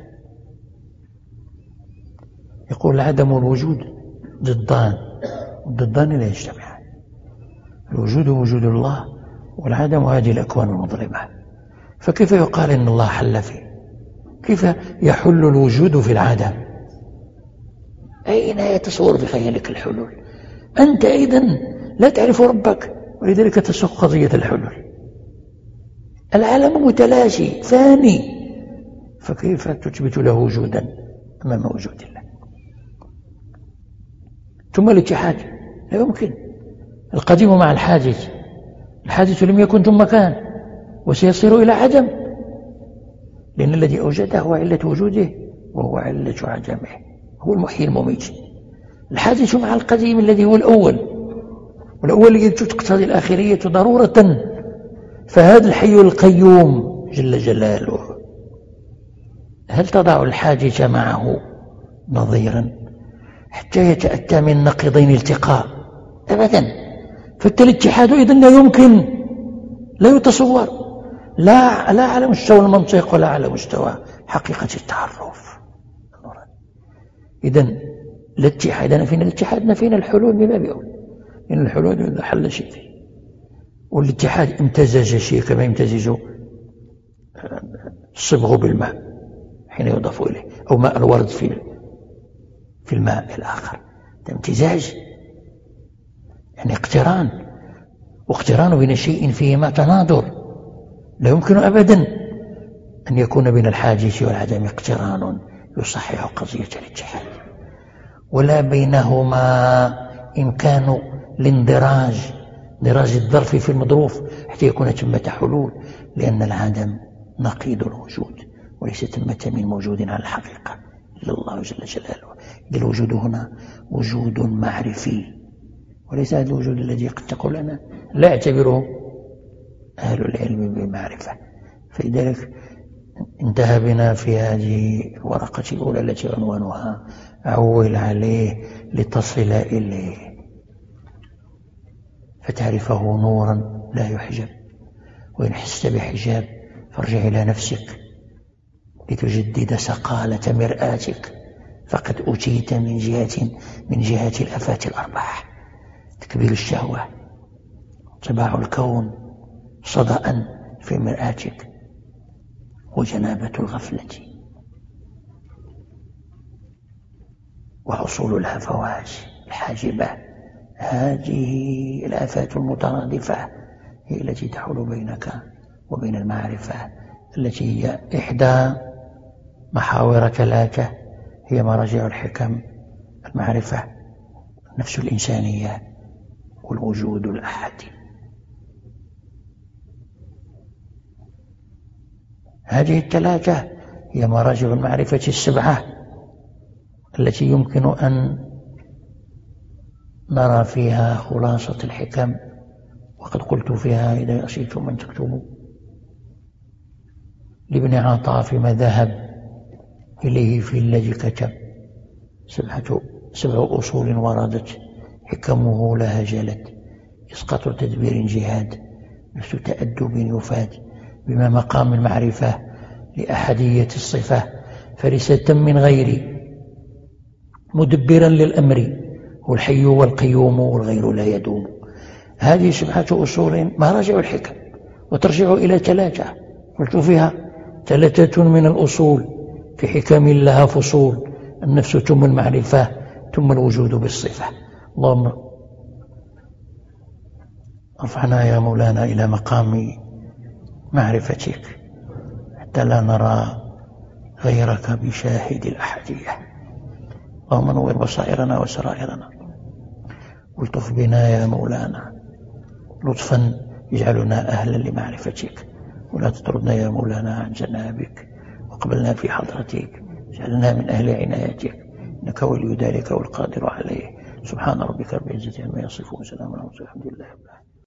يقول عدم الوجود ضدان، والضدان لا يجتمعان. الوجود وجود الله، والعدم هذه الأكوان المظلمة. فكيف يقال إن الله حل فيه؟ كيف يحل الوجود في العدم؟ أين يتصور بخيالك الحلول؟ أنت أيضا لا تعرف ربك، ولذلك تسوق قضية الحلول. العالم متلاشي فاني، فكيف تثبت له وجودا أمام وجود الله؟ ثم الاتحاد لا يمكن. القديم مع الحادث، الحادث لم يكن ثم كان، وسيصير إلى عدم، لأن الذي أوجده هو علة وجوده وهو علة عدمه، هو المحيي المميت. الحادث مع القديم الذي هو الأول، والأول الذي تقتضي الآخرية ضرورة. فهذا الحي القيوم جل جلاله، هل تضع الحادث معه نظيرا حتى يتأتى من نقيضين التقاء؟ أبدا. فالاتحاد إذن لا يمكن، لا يتصور، لا, لا على مستوى المنطق ولا على مستوى حقيقة التعرف. إذن الاتحاد نفينا الاتحاد نفينا الحلول بباب أول، إن الحلول إذا حل شيء فيه، والاتحاد امتزج شيء كما يمتزج الصبغ بالماء حين يضاف إليه، أو ماء الورد في في الماء الآخر، امتزاج يعني اقتران، واقتران بين شيء فيهما تناظر، لا يمكن أبدا أن يكون بين الحاجز والعدم اقتران يصحح قضية الاتحاد، ولا بينهما إمكان الاندراج، اندراج الظرف في المظروف حتى يكون ثمة حلول، لأن العدم نقيض الوجود، وليس ثمة من موجود على الحقيقة إلا الله جل جلاله. الوجود هنا وجود معرفي، وليس هذا الوجود الذي قد تقول أنا لا أعتبره أهل العلم بمعرفة. فلذلك انتهى بنا في هذه الورقة الأولى التي عنوانها عول عليه لتصل إليه فتعرفه نورا لا يحجب، وإن حست بحجاب فارجع إلى نفسك لتجدد سقالة مرآتك، فقد أتيت من جهة من جهات الآفات الأربع: تكبير الشهوة، طباع الكون صدأ في مرآتك، وجنابة الغفلة، وحصول الهفوات الحاجبة. هذه الآفات المترادفة هي التي تحول بينك وبين المعرفة، التي هي إحدى محاور ثلاثة، هي مراجع الحكم: المعرفة، النفس الإنسانية، والوجود الأحدي. هذه الثلاثة هي مراجع المعرفة السبعة التي يمكن أن نرى فيها خلاصة الحكم. وقد قلت فيها: إذا أشئتم أن تكتبوا لابن عطاء فيما ذهب إليه في الذي كتب سبعة سبع أصول وردت حكمه لها جلت، إسقاط تدبير جهاد، نفس تأدب يفاد، بما مقام المعرفة لأحدية الصفة، فرسة من غير مدبرا للأمر، هو الحي والقيوم والغير لا يدوم. هذه سبعة أصول مراجع الحكم، وترجع إلى ثلاثة قلت فيها: ثلاثة من الأصول في حكم لها فصول: النفس ثم المعرفة ثم الوجود بالصفة. اللهم ارفعنا يا مولانا إلى مقام معرفتك حتى لا نرى غيرك بشاهد الأحدية. اللهم نور بصائرنا وسرائرنا، والطف بنا يا مولانا لطفا يجعلنا أهلا لمعرفتك، ولا تطردنا يا مولانا عن جنابك، وقبلنا في حضرتك، اجعلنا من أهل عنايتك، إنك ولي ذلك والقادر عليه. سبحان ربك رب العزة عما يصفون، وسلام على المرسلين، الحمد لله رب العالمين.